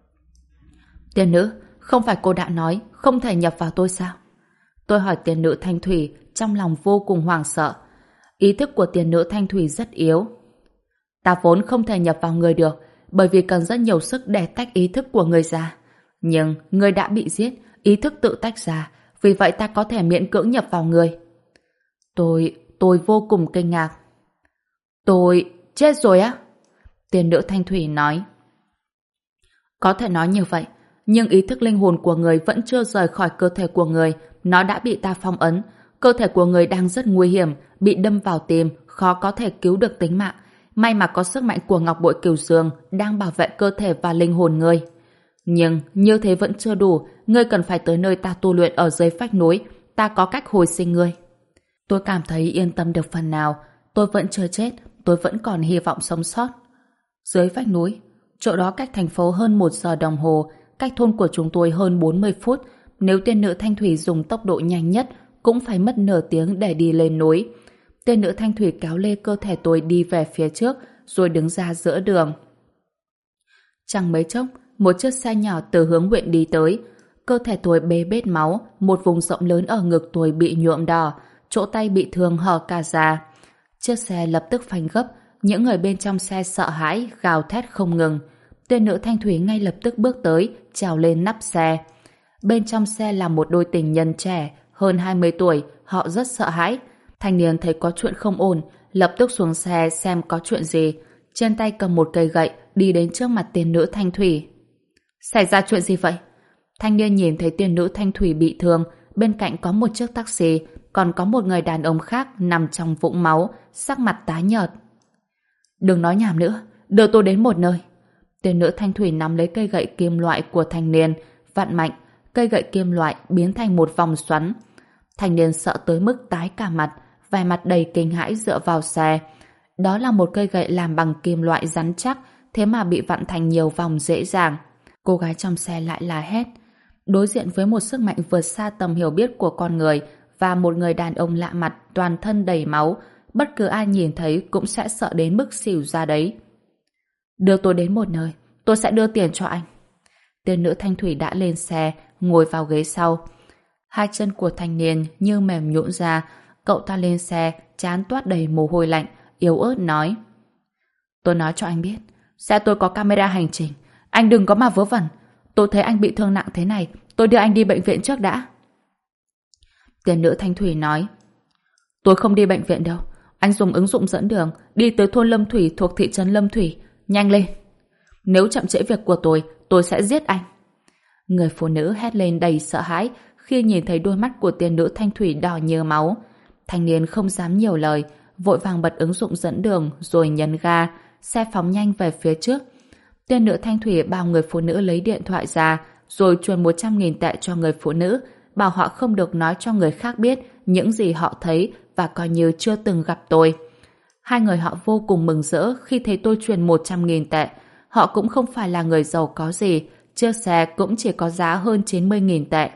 Tiên nữ, không phải cô đã nói không thể nhập vào tôi sao? Tôi hỏi tiên nữ Thanh Thủy, trong lòng vô cùng hoảng sợ. Ý thức của tiên nữ Thanh Thủy rất yếu. Ta vốn không thể nhập vào người được, bởi vì cần rất nhiều sức để tách ý thức của người ra. Nhưng người đã bị giết, ý thức tự tách ra, vì vậy ta có thể miễn cưỡng nhập vào người. Tôi vô cùng kinh ngạc. Tôi chết rồi á? Tiên nữ Thanh Thủy nói. Có thể nói như vậy, nhưng ý thức linh hồn của người vẫn chưa rời khỏi cơ thể của người, nó đã bị ta phong ấn. Cơ thể của người đang rất nguy hiểm, bị đâm vào tim, khó có thể cứu được tính mạng. May mà có sức mạnh của Ngọc Bội Cửu Dương đang bảo vệ cơ thể và linh hồn ngươi. Nhưng như thế vẫn chưa đủ, ngươi cần phải tới nơi ta tu luyện ở dưới vách núi, ta có cách hồi sinh ngươi. Tôi cảm thấy yên tâm được phần nào, tôi vẫn chưa chết, tôi vẫn còn hy vọng sống sót. Dưới vách núi, chỗ đó cách thành phố hơn 1 giờ đồng hồ, cách thôn của chúng tôi hơn 40 phút, nếu tiên nữ Thanh Thủy dùng tốc độ nhanh nhất cũng phải mất nửa tiếng để đi lên núi. Tiên nữ Thanh Thủy kéo lê cơ thể tôi đi về phía trước, rồi đứng ra giữa đường. Chẳng mấy chốc, một chiếc xe nhỏ từ hướng huyện đi tới. Cơ thể tôi bê bết máu, một vùng rộng lớn ở ngực tôi bị nhuộm đỏ, chỗ tay bị thương hở cả ra. Chiếc xe lập tức phanh gấp, những người bên trong xe sợ hãi, gào thét không ngừng. Tiên nữ Thanh Thủy ngay lập tức bước tới, trèo lên nắp xe. Bên trong xe là một đôi tình nhân trẻ, hơn 20 tuổi, họ rất sợ hãi. Thanh niên thấy có chuyện không ổn, lập tức xuống xe xem có chuyện gì. Trên tay cầm một cây gậy, đi đến trước mặt tiên nữ Thanh Thủy. Xảy ra chuyện gì vậy? Thanh niên nhìn thấy tiên nữ Thanh Thủy bị thương, bên cạnh có một chiếc taxi, còn có một người đàn ông khác nằm trong vũng máu, sắc mặt tái nhợt. Đừng nói nhảm nữa, đưa tôi đến một nơi. Tiên nữ Thanh Thủy nắm lấy cây gậy kim loại của thanh niên, vặn mạnh, cây gậy kim loại biến thành một vòng xoắn. Thanh niên sợ tới mức tái cả mặt, vẻ mặt đầy kinh hãi dựa vào xe. Đó là một cây gậy làm bằng kim loại rắn chắc, thế mà bị vặn thành nhiều vòng dễ dàng. Cô gái trong xe lại la hét. Đối diện với một sức mạnh vượt xa tầm hiểu biết của con người và một người đàn ông lạ mặt toàn thân đầy máu, bất cứ ai nhìn thấy cũng sẽ sợ đến mức xỉu ra đấy. Đưa tôi đến một nơi, tôi sẽ đưa tiền cho anh. Tên nữ thanh thủy đã lên xe, ngồi vào ghế sau. Hai chân của thanh niên như mềm nhũn ra, cậu ta lên xe, trán toát đầy mồ hôi lạnh, yếu ớt nói. Tôi nói cho anh biết, xe tôi có camera hành trình, anh đừng có mà vớ vẩn. Tôi thấy anh bị thương nặng thế này, tôi đưa anh đi bệnh viện trước đã. Tên nữ thanh thủy nói. Tôi không đi bệnh viện đâu, anh dùng ứng dụng dẫn đường, đi tới thôn Lâm Thủy thuộc thị trấn Lâm Thủy. Nhanh lên! Nếu chậm trễ việc của tôi sẽ giết anh. Người phụ nữ hét lên đầy sợ hãi khi nhìn thấy đôi mắt của tên nữ thanh thủy đỏ như máu. Thanh niên không dám nhiều lời, vội vàng bật ứng dụng dẫn đường rồi nhấn ga, xe phóng nhanh về phía trước. Tên nữ thanh thủy bảo người phụ nữ lấy điện thoại ra, rồi truyền 100.000 tệ cho người phụ nữ, bảo họ không được nói cho người khác biết những gì họ thấy và coi như chưa từng gặp tôi. Hai người họ vô cùng mừng rỡ khi thấy tôi truyền 100.000 tệ. Họ cũng không phải là người giàu có gì, chiếc xe cũng chỉ có giá hơn 90.000 tệ.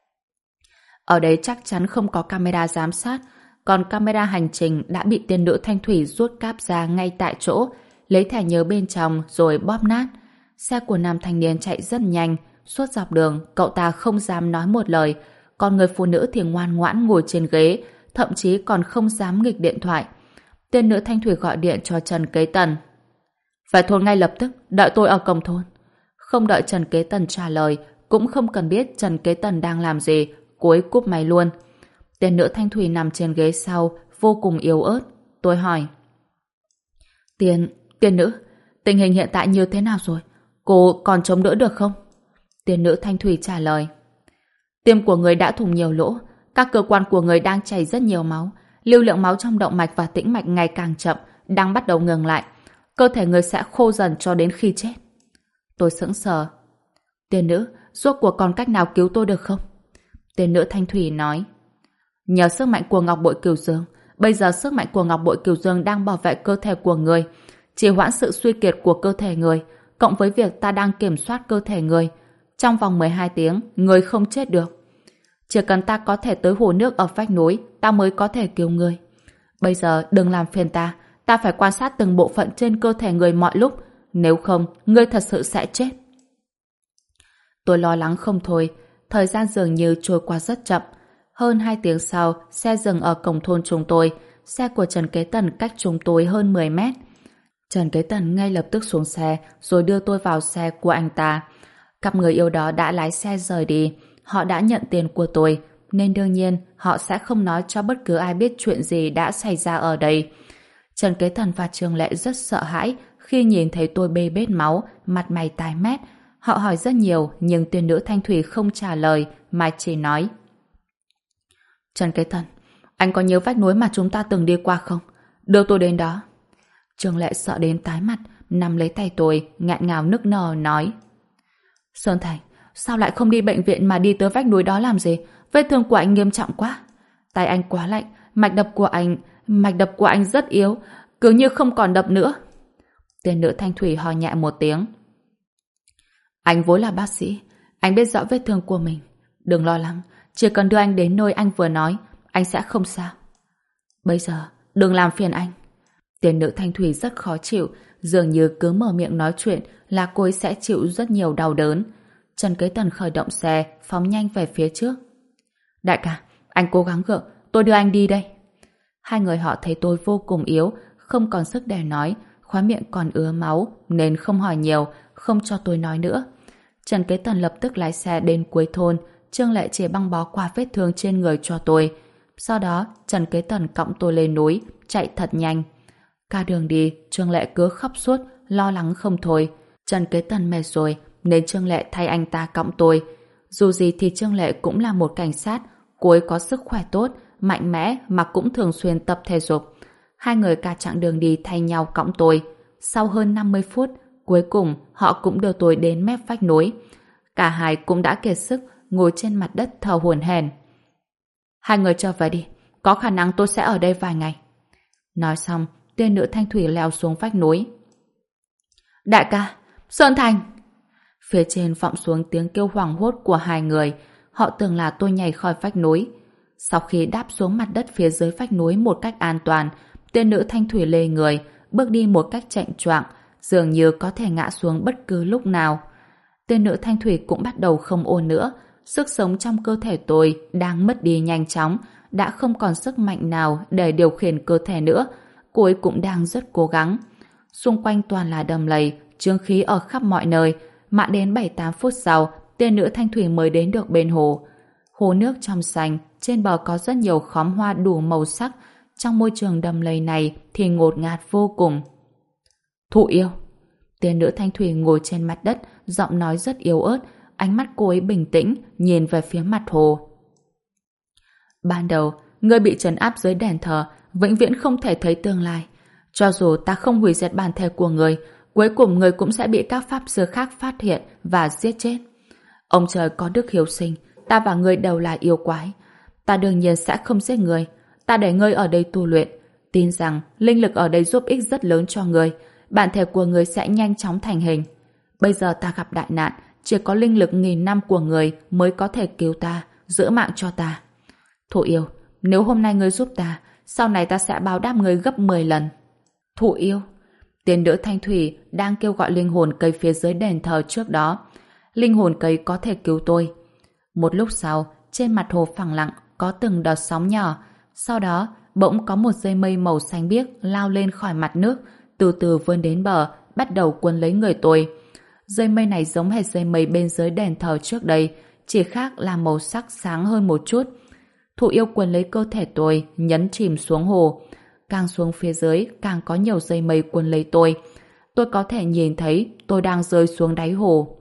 Ở đấy chắc chắn không có camera giám sát, còn camera hành trình đã bị tên nữ thanh thủy rút cáp ra ngay tại chỗ, lấy thẻ nhớ bên trong rồi bóp nát. Xe của nam thanh niên chạy rất nhanh, suốt dọc đường cậu ta không dám nói một lời, còn người phụ nữ thì ngoan ngoãn ngồi trên ghế, thậm chí còn không dám nghịch điện thoại. Tên nữ thanh thủy gọi điện cho Trần Kế Tần. Về thôn ngay lập tức, đợi tôi ở cổng thôn. Không đợi Trần Kế Tần trả lời, cũng không cần biết Trần Kế Tần đang làm gì, cúi cúp máy luôn. Tên nữ thanh thủy nằm trên ghế sau, vô cùng yếu ớt. Tôi hỏi. Tiên nữ, tình hình hiện tại như thế nào rồi? Cô còn chống đỡ được không? Tiên nữ thanh thủy trả lời. Tim của người đã thủng nhiều lỗ, các cơ quan của người đang chảy rất nhiều máu, lưu lượng máu trong động mạch và tĩnh mạch ngày càng chậm, đang bắt đầu ngừng lại. Cơ thể người sẽ khô dần cho đến khi chết. Tôi sững sờ. Tiên nữ, rốt cuộc còn cách nào cứu tôi được không? Tiên nữ thanh thủy nói. Nhờ sức mạnh của Ngọc Bội Cửu Dương, bây giờ sức mạnh của Ngọc Bội Cửu Dương đang bảo vệ cơ thể của người, trì hoãn sự suy kiệt của cơ thể người, cộng với việc ta đang kiểm soát cơ thể người. Trong vòng 12 tiếng, người không chết được. Chỉ cần ta có thể tới hồ nước ở vách núi, ta mới có thể cứu người. Bây giờ đừng làm phiền ta phải quan sát từng bộ phận trên cơ thể người mọi lúc, nếu không, ngươi thật sự sẽ chết. Tôi lo lắng không thôi, thời gian dường như trôi qua rất chậm. Hơn 2 tiếng sau, xe dừng ở cổng thôn chúng tôi, xe của Trần Kế Tần cách chúng tôi hơn 10 mét. Trần Kế Tần ngay lập tức xuống xe, rồi đưa tôi vào xe của anh ta. Cặp người yêu đó đã lái xe rời đi, họ đã nhận tiền của tôi, nên đương nhiên họ sẽ không nói cho bất cứ ai biết chuyện gì đã xảy ra ở đây. Trần Kế Tần và Trương Lệ rất sợ hãi khi nhìn thấy tôi bê bết máu, mặt mày tái mét. Họ hỏi rất nhiều, nhưng tên nữ thanh thủy không trả lời, mà chỉ nói. Trần Kế Tần, anh có nhớ vách núi mà chúng ta từng đi qua không? Đưa tôi đến đó. Trương Lệ sợ đến tái mặt, nắm lấy tay tôi, nghẹn ngào nức nở nói. Sơn Thành, sao lại không đi bệnh viện mà đi tới vách núi đó làm gì? Vết thương của anh nghiêm trọng quá. Tay anh quá lạnh, mạch đập của anh rất yếu, cứ như không còn đập nữa. Tên nữ thanh thủy ho nhẹ một tiếng. Anh vốn là bác sĩ, anh biết rõ vết thương của mình. Đừng lo lắng, chỉ cần đưa anh đến nơi anh vừa nói, anh sẽ không sao. Bây giờ, đừng làm phiền anh. Tên nữ thanh thủy rất khó chịu, dường như cứ mở miệng nói chuyện là cô ấy sẽ chịu rất nhiều đau đớn. Trần Kế Tần khởi động xe, phóng nhanh về phía trước. Đại ca, anh cố gắng gượng, tôi đưa anh đi đây. Hai người họ thấy tôi vô cùng yếu, không còn sức để nói, khóe miệng còn ứa máu, nên không hỏi nhiều, không cho tôi nói nữa. Trần Kế Tần lập tức lái xe đến cuối thôn, Trương Lệ chỉ băng bó qua vết thương trên người cho tôi. Sau đó, Trần Kế Tần cõng tôi lên núi, chạy thật nhanh. Cả đường đi, Trương Lệ cứ khóc suốt, lo lắng không thôi. Trần Kế Tần mệt rồi, nên Trương Lệ thay anh ta cõng tôi. Dù gì thì Trương Lệ cũng là một cảnh sát, cô ấy có sức khỏe tốt, mạnh mẽ mà cũng thường xuyên tập thể dục. Hai người cả chặng đường đi thay nhau cõng tôi. Sau hơn 50 phút, cuối cùng họ cũng đưa tôi đến mép vách núi. Cả hai cũng đã kiệt sức, ngồi trên mặt đất thở hổn hển. Hai người trở về đi, có khả năng tôi sẽ ở đây vài ngày. Nói xong, tên nữ thanh thủy leo xuống vách núi. Đại ca, Sơn Thành! Phía trên vọng xuống tiếng kêu hoảng hốt của hai người. Họ tưởng là tôi nhảy khỏi vách núi. Sau khi đáp xuống mặt đất phía dưới vách núi một cách an toàn, tiên nữ thanh thủy lê người, bước đi một cách chạnh choạng, dường như có thể ngã xuống bất cứ lúc nào. Tiên nữ thanh thủy cũng bắt đầu không ổn nữa. Sức sống trong cơ thể tôi đang mất đi nhanh chóng, đã không còn sức mạnh nào để điều khiển cơ thể nữa. Cô ấy cũng đang rất cố gắng. Xung quanh toàn là đầm lầy, chướng khí ở khắp mọi nơi. Mãi đến 7-8 phút sau, tiên nữ thanh thủy mới đến được bên hồ. Hồ nước trong xanh, trên bờ có rất nhiều khóm hoa đủ màu sắc. Trong môi trường đầm lầy này thì ngột ngạt vô cùng. Thụ yêu. Tiên nữ thanh thủy ngồi trên mặt đất, giọng nói rất yếu ớt, ánh mắt cô ấy bình tĩnh, nhìn về phía mặt hồ. Ban đầu, ngươi bị trấn áp dưới đền thờ, vĩnh viễn không thể thấy tương lai. Cho dù ta không hủy diệt bản thể của ngươi, cuối cùng ngươi cũng sẽ bị các pháp sư khác phát hiện và giết chết. Ông trời có đức hiếu sinh, ta và ngươi đều là yêu quái. Ta đương nhiên sẽ không giết ngươi. Ta để ngươi ở đây tu luyện, tin rằng linh lực ở đây giúp ích rất lớn cho ngươi. Bản thể của ngươi sẽ nhanh chóng thành hình. Bây giờ ta gặp đại nạn, chỉ có linh lực 1000 năm của ngươi mới có thể cứu ta, giữ mạng cho ta. Thụ yêu, nếu hôm nay ngươi giúp ta, sau này ta sẽ báo đáp ngươi gấp 10 lần. Thụ yêu. Tiên nữ thanh thủy đang kêu gọi linh hồn cây phía dưới đền thờ trước đó. Linh hồn cây có thể cứu tôi. Một lúc sau, trên mặt hồ phẳng lặng có từng đợt sóng nhỏ. Sau đó, bỗng có một dây mây màu xanh biếc lao lên khỏi mặt nước, từ từ vươn đến bờ, bắt đầu cuốn lấy người tôi. Dây mây này giống hệt dây mây bên dưới đền thờ trước đây, chỉ khác là màu sắc sáng hơn một chút. Thụ yêu cuốn lấy cơ thể tôi, nhấn chìm xuống hồ. Càng xuống phía dưới, càng có nhiều dây mây cuốn lấy tôi. Tôi có thể nhìn thấy tôi đang rơi xuống đáy hồ.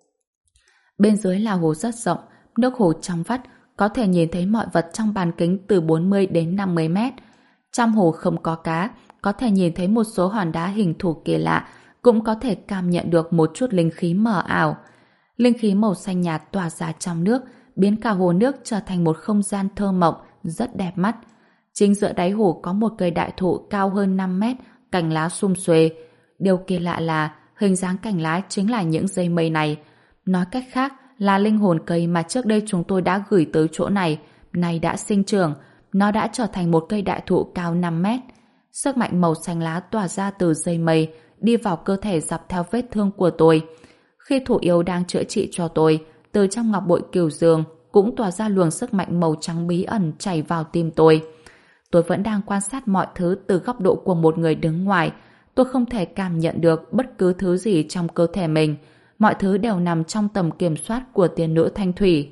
Bên dưới là hồ rất rộng, nước hồ trong vắt, có thể nhìn thấy mọi vật trong bán kính từ 40 đến 50 mét. Trong hồ không có cá, có thể nhìn thấy một số hòn đá hình thù kỳ lạ, cũng có thể cảm nhận được một chút linh khí mờ ảo. Linh khí màu xanh nhạt tỏa ra trong nước, biến cả hồ nước trở thành một không gian thơ mộng, rất đẹp mắt. Chính giữa đáy hồ có một cây đại thụ cao hơn 5 mét, cành lá sum xuê. Điều kỳ lạ là hình dáng cành lá chính là những dây mây này. Nói cách khác là linh hồn cây mà trước đây chúng tôi đã gửi tới chỗ này, nay đã sinh trưởng, nó đã trở thành một cây đại thụ cao 5 mét. Sức mạnh màu xanh lá tỏa ra từ dây mây, đi vào cơ thể dọc theo vết thương của tôi. Khi thủ yêu đang chữa trị cho tôi, từ trong ngọc bội cửu dương cũng tỏa ra luồng sức mạnh màu trắng bí ẩn chảy vào tim tôi. Tôi vẫn đang quan sát mọi thứ từ góc độ của một người đứng ngoài. Tôi không thể cảm nhận được bất cứ thứ gì trong cơ thể mình. Mọi thứ đều nằm trong tầm kiểm soát của tiên nữ thanh thủy.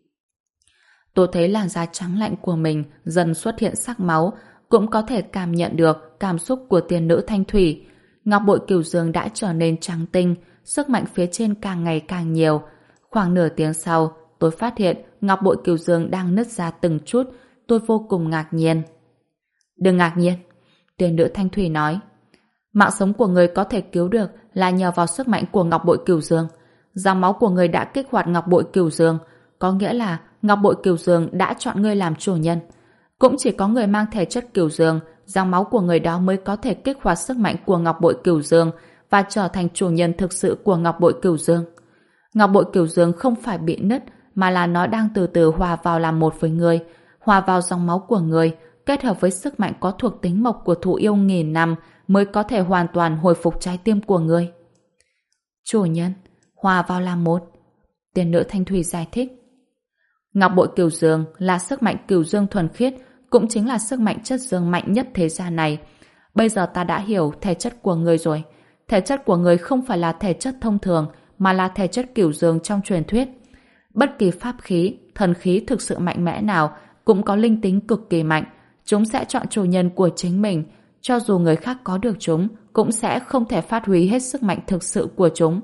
Tôi thấy làn da trắng lạnh của mình dần xuất hiện sắc máu, cũng có thể cảm nhận được cảm xúc của tiên nữ thanh thủy. Ngọc bội cửu dương đã trở nên trắng tinh, sức mạnh phía trên càng ngày càng nhiều. Khoảng nửa tiếng sau, tôi phát hiện ngọc bội cửu dương đang nứt ra từng chút. Tôi vô cùng ngạc nhiên. Đừng ngạc nhiên, tiên nữ thanh thủy nói. Mạng sống của người có thể cứu được là nhờ vào sức mạnh của ngọc bội cửu dương. Dòng máu của người đã kích hoạt ngọc bội cửu dương, có nghĩa là ngọc bội cửu dương đã chọn ngươi làm chủ nhân. Cũng chỉ có người mang thể chất cửu dương, dòng máu của người đó mới có thể kích hoạt sức mạnh của ngọc bội cửu dương và trở thành chủ nhân thực sự của ngọc bội cửu dương. Ngọc bội cửu dương không phải bị nứt, mà là nó đang từ từ hòa vào làm một với người, hòa vào dòng máu của người, kết hợp với sức mạnh có thuộc tính mộc của thụ yêu 1000 năm mới có thể hoàn toàn hồi phục trái tim của người. Chủ nhân, hòa vào làm một. Tiên nữ thanh thủy giải thích. Ngọc bội cửu dương là sức mạnh cửu dương thuần khiết, cũng chính là sức mạnh chất dương mạnh nhất thế gian này. Bây giờ ta đã hiểu thể chất của người rồi. Thể chất của người không phải là thể chất thông thường, mà là thể chất cửu dương trong truyền thuyết. Bất kỳ pháp khí, thần khí thực sự mạnh mẽ nào cũng có linh tính cực kỳ mạnh. Chúng sẽ chọn chủ nhân của chính mình. Cho dù người khác có được chúng, cũng sẽ không thể phát huy hết sức mạnh thực sự của chúng.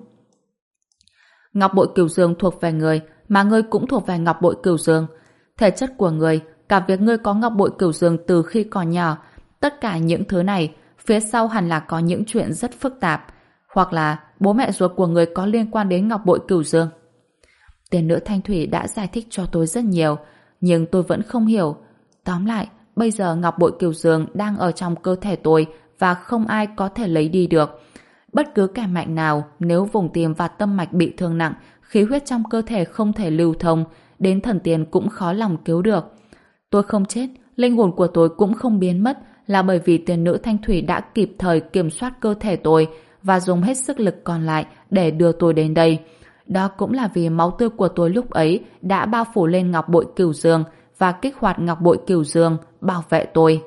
Ngọc bội cửu dương thuộc về người, mà ngươi cũng thuộc về ngọc bội cửu dương. Thể chất của người, cả việc ngươi có ngọc bội cửu dương từ khi còn nhỏ, tất cả những thứ này, phía sau hẳn là có những chuyện rất phức tạp, hoặc là bố mẹ ruột của người có liên quan đến ngọc bội cửu dương. Tiên nữ thanh thủy đã giải thích cho tôi rất nhiều, nhưng tôi vẫn không hiểu. Tóm lại, bây giờ ngọc bội cửu dương đang ở trong cơ thể tôi và không ai có thể lấy đi được. Bất cứ kẻ mạnh nào, nếu vùng tim và tâm mạch bị thương nặng, khí huyết trong cơ thể không thể lưu thông, đến thần tiên cũng khó lòng cứu được. Tôi không chết, linh hồn của tôi cũng không biến mất, là bởi vì tiên nữ Thanh Thủy đã kịp thời kiểm soát cơ thể tôi và dùng hết sức lực còn lại để đưa tôi đến đây. Đó cũng là vì máu tươi của tôi lúc ấy đã bao phủ lên ngọc bội cửu dương và kích hoạt ngọc bội cửu dương, bảo vệ tôi.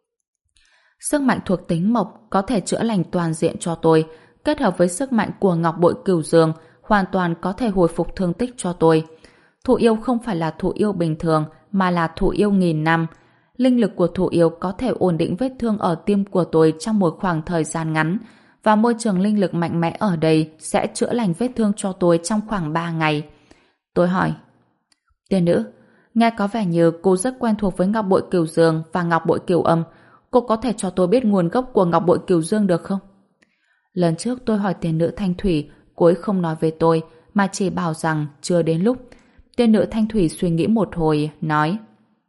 Sức mạnh thuộc tính mộc có thể chữa lành toàn diện cho tôi, kết hợp với sức mạnh của ngọc bội cửu dương, hoàn toàn có thể hồi phục thương tích cho tôi. Thụ yêu không phải là thụ yêu bình thường, mà là thụ yêu nghìn năm. Linh lực của thụ yêu có thể ổn định vết thương ở tim của tôi trong một khoảng thời gian ngắn, và môi trường linh lực mạnh mẽ ở đây sẽ chữa lành vết thương cho tôi trong khoảng 3 ngày. Tôi hỏi, tiên nữ, nghe có vẻ như cô rất quen thuộc với ngọc bội cửu dương và ngọc bội cửu âm. Cô có thể cho tôi biết nguồn gốc của ngọc bội cửu dương được không? Lần trước tôi hỏi tiên nữ Thanh Thủy, cô ấy không nói với tôi, mà chỉ bảo rằng chưa đến lúc. Tiên nữ Thanh Thủy suy nghĩ một hồi, nói,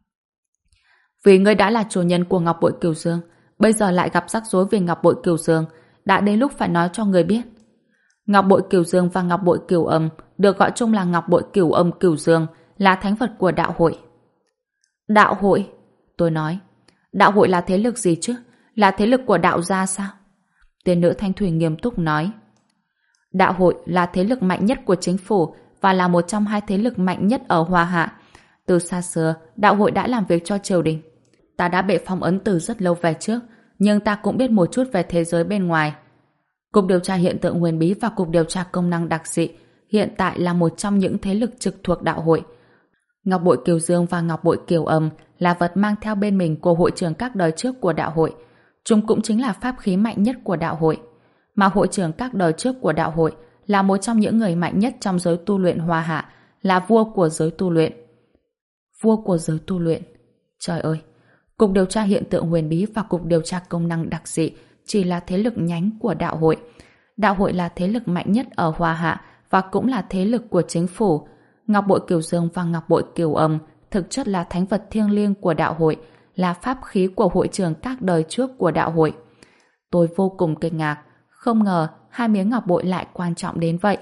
vì ngươi đã là chủ nhân của ngọc bội cửu dương, bây giờ lại gặp rắc rối vì ngọc bội cửu dương, đã đến lúc phải nói cho ngươi biết. Ngọc bội cửu dương và ngọc bội cửu âm được gọi chung là ngọc bội cửu âm cửu dương, là thánh vật của đạo hội. Đạo hội? Tôi nói, đạo hội là thế lực gì chứ? Là thế lực của đạo gia sao? Tiên nữ Thanh Thủy nghiêm túc nói, đạo hội là thế lực mạnh nhất của chính phủ và là một trong 2 thế lực mạnh nhất ở Hoa Hạ. Từ xa xưa, đạo hội đã làm việc cho triều đình. Ta đã bị phong ấn từ rất lâu về trước, nhưng ta cũng biết một chút về thế giới bên ngoài. Cục điều tra hiện tượng huyền bí và cục điều tra công năng đặc dị hiện tại là một trong những thế lực trực thuộc đạo hội. Ngọc bội cửu dương và ngọc bội cửu âm là vật mang theo bên mình của hội trưởng các đời trước của đạo hội. Chúng cũng chính là pháp khí mạnh nhất của đạo hội. Mà hội trưởng các đời trước của đạo hội là một trong những người mạnh nhất trong giới tu luyện Hoa Hạ, là vua của giới tu luyện. Vua của giới tu luyện. Trời ơi! Cục điều tra hiện tượng huyền bí và cục điều tra công năng đặc dị chỉ là thế lực nhánh của đạo hội. Đạo hội là thế lực mạnh nhất ở Hoa Hạ và cũng là thế lực của chính phủ. Ngọc bội cửu dương và ngọc bội cửu âm thực chất là thánh vật thiêng liêng của đạo hội, là pháp khí của hội trưởng các đời trước của đạo hội. Tôi vô cùng kinh ngạc, không ngờ 2 miếng ngọc bội lại quan trọng đến vậy.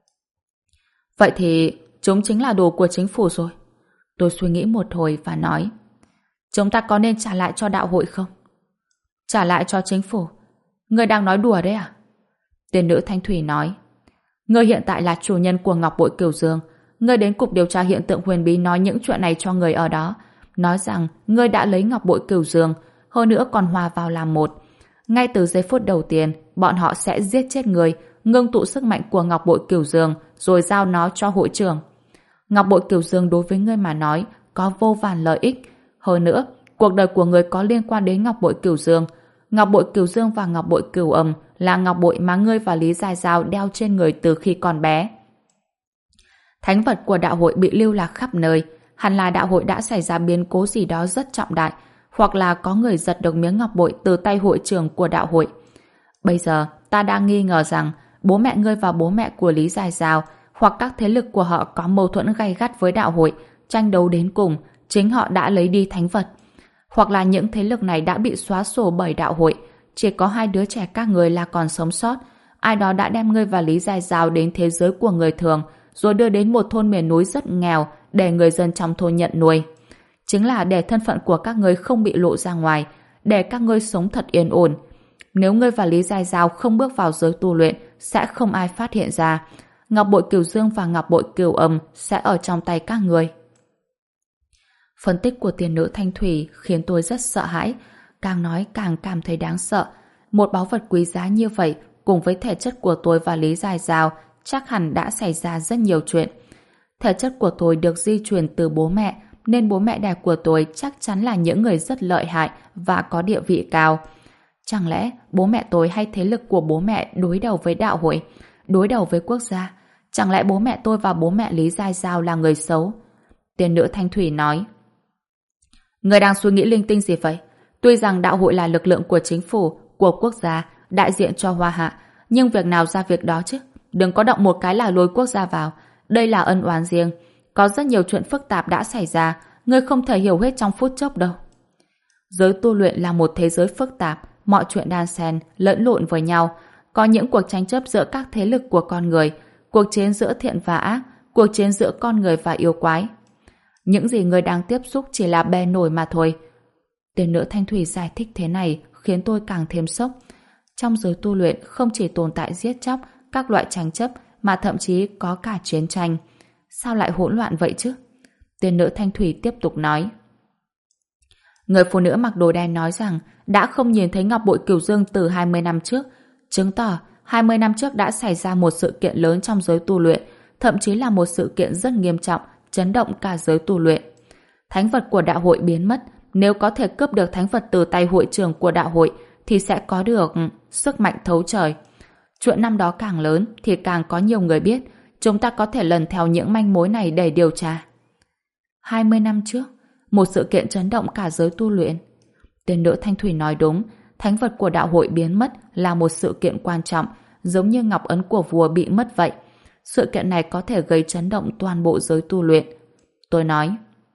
Vậy thì chúng chính là đồ của chính phủ rồi. Tôi suy nghĩ một hồi và nói, chúng ta có nên trả lại cho đạo hội không? Trả lại cho chính phủ? Ngươi đang nói đùa đấy à? Tiên nữ Thanh Thủy nói, ngươi hiện tại là chủ nhân của ngọc bội cửu dương. Ngươi đến cục điều tra hiện tượng huyền bí nói những chuyện này cho người ở đó, nói rằng ngươi đã lấy ngọc bội cửu dương, hơn nữa còn hòa vào làm một. Ngay từ giây phút đầu tiên, bọn họ sẽ giết chết ngươi, ngưng tụ sức mạnh của ngọc bội cửu dương, rồi giao nó cho hội trưởng. Ngọc bội cửu dương đối với ngươi mà nói có vô vàn lợi ích. Hơn nữa, cuộc đời của ngươi có liên quan đến ngọc bội cửu dương. Ngọc bội cửu dương và ngọc bội cửu âm là ngọc bội mà ngươi và Lý Giai Giao đeo trên người từ khi còn bé. Thánh vật của đạo hội bị lưu lạc khắp nơi, hẳn là đạo hội đã xảy ra biến cố gì đó rất trọng đại, hoặc là có người giật được miếng ngọc bội từ tay hội trưởng của đạo hội. Bây giờ, ta đang nghi ngờ rằng bố mẹ ngươi và bố mẹ của Lý Giai Giao hoặc các thế lực của họ có mâu thuẫn gay gắt với đạo hội, tranh đấu đến cùng, chính họ đã lấy đi thánh vật. Hoặc là những thế lực này đã bị xóa sổ bởi đạo hội, chỉ có 2 đứa trẻ các ngươi là còn sống sót. Ai đó đã đem ngươi và Lý Giai Giao đến thế giới của người thường, rồi đưa đến một thôn miền núi rất nghèo để người dân trong thôn nhận nuôi. Chính là để thân phận của các ngươi không bị lộ ra ngoài, để các ngươi sống thật yên ổn. Nếu ngươi và Lý Giai Giao không bước vào giới tu luyện, sẽ không ai phát hiện ra. Ngọc bội cửu dương và ngọc bội cửu âm sẽ ở trong tay các ngươi. Phân tích của tiên nữ Thanh Thủy khiến tôi rất sợ hãi, càng nói càng cảm thấy đáng sợ. Một báu vật quý giá như vậy cùng với thể chất của tôi và Lý Giai Giao chắc hẳn đã xảy ra rất nhiều chuyện. Thể chất của tôi được di truyền từ bố mẹ, nên bố mẹ đẻ của tôi chắc chắn là những người rất lợi hại và có địa vị cao. Chẳng lẽ bố mẹ tôi hay thế lực của bố mẹ đối đầu với đạo hội, đối đầu với quốc gia? Chẳng lẽ bố mẹ tôi và bố mẹ Lý Giai Giao là người xấu? Tiên nữ Thanh Thủy nói, người đang suy nghĩ linh tinh gì vậy? Tuy rằng đạo hội là lực lượng của chính phủ, của quốc gia, đại diện cho Hoa Hạ, nhưng việc nào ra việc đó chứ? Đừng có động một cái là lôi quốc gia vào. Đây là ân oán riêng. Có rất nhiều chuyện phức tạp đã xảy ra, ngươi không thể hiểu hết trong phút chốc đâu. Giới tu luyện là một thế giới phức tạp, mọi chuyện đan xen, lẫn lộn với nhau. có những cuộc tranh chấp giữa các thế lực của con người, cuộc chiến giữa thiện và ác, cuộc chiến giữa con người và yêu quái. Những gì người đang tiếp xúc chỉ là bề nổi mà thôi. Tiên nữ Thanh Thủy giải thích thế này khiến tôi càng thêm sốc. Trong giới tu luyện không chỉ tồn tại giết chóc, các loại tranh chấp mà thậm chí có cả chiến tranh. Sao lại hỗn loạn vậy chứ? Tiên nữ Thanh Thủy tiếp tục nói. Người phụ nữ mặc đồ đen nói rằng đã không nhìn thấy ngọc bội cửu dương từ 20 năm trước, chứng tỏ 20 năm trước đã xảy ra một sự kiện lớn trong giới tu luyện, thậm chí là một sự kiện rất nghiêm trọng, chấn động cả giới tu luyện. Thánh vật của đạo hội biến mất, nếu có thể cướp được thánh vật từ tay hội trưởng của đạo hội thì sẽ có được sức mạnh thấu trời. Chuyện năm đó càng lớn thì càng có nhiều người biết, chúng ta có thể lần theo những manh mối này để điều tra. 20 năm trước, một sự kiện chấn động cả giới tu luyện. Tiên nữ Thanh Thủy nói đúng, thánh vật của đạo hội biến mất là một sự kiện quan trọng, giống như ngọc ấn của vua bị mất vậy. Sự kiện này có thể gây chấn động toàn bộ giới tu luyện. Tôi nói,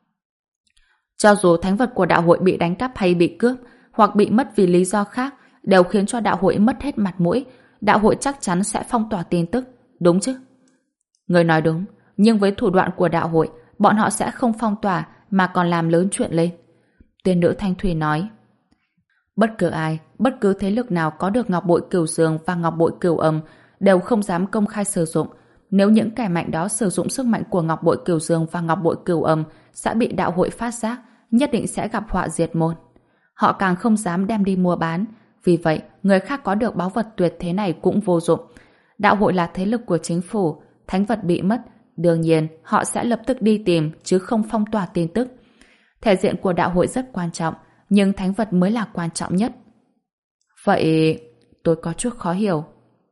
cho dù thánh vật của đạo hội bị đánh cắp hay bị cướp, hoặc bị mất vì lý do khác, đều khiến cho đạo hội mất hết mặt mũi. Đạo hội chắc chắn sẽ phong tỏa tin tức, đúng chứ? Người nói đúng, nhưng với thủ đoạn của đạo hội, bọn họ sẽ không phong tỏa mà còn làm lớn chuyện lên. Tiên nữ Thanh Thủy nói, bất cứ ai, bất cứ thế lực nào có được ngọc bội cửu dương và ngọc bội cửu âm đều không dám công khai sử dụng. Nếu những kẻ mạnh đó sử dụng sức mạnh của ngọc bội cửu dương và ngọc bội cửu âm sẽ bị đạo hội phát giác, nhất định sẽ gặp họa diệt môn. Họ càng không dám đem đi mua bán, vì vậy người khác có được báu vật tuyệt thế này cũng vô dụng. Đạo hội là thế lực của chính phủ, thánh vật bị mất, đương nhiên họ sẽ lập tức đi tìm chứ không phong tỏa tin tức. Thể diện của đạo hội rất quan trọng, nhưng thánh vật mới là quan trọng nhất. Vậy tôi có chút khó hiểu.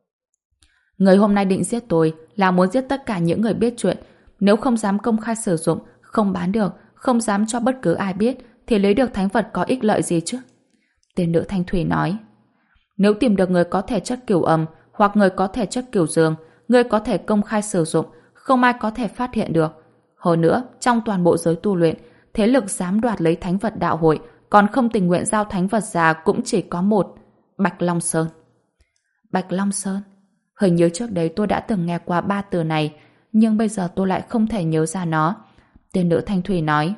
Người hôm nay định giết tôi là muốn giết tất cả những người biết chuyện. Nếu không dám công khai sử dụng, không bán được, không dám cho bất cứ ai biết, thì lấy được thánh vật có ích lợi gì chứ? Tiên nữ Thanh Thủy nói, nếu tìm được người có thể chất cửu âm hoặc người có thể chất cửu dương, người có thể công khai sử dụng, không ai có thể phát hiện được. Hơn nữa, trong toàn bộ giới tu luyện, thế lực dám đoạt lấy thánh vật đạo hội còn không tình nguyện giao thánh vật ra cũng chỉ có một, Bạch Long Sơn. Bạch Long Sơn? Hình như trước đấy tôi đã từng nghe qua ba từ này, nhưng bây giờ tôi lại không thể nhớ ra nó. Tiên nữ Thanh Thủy nói,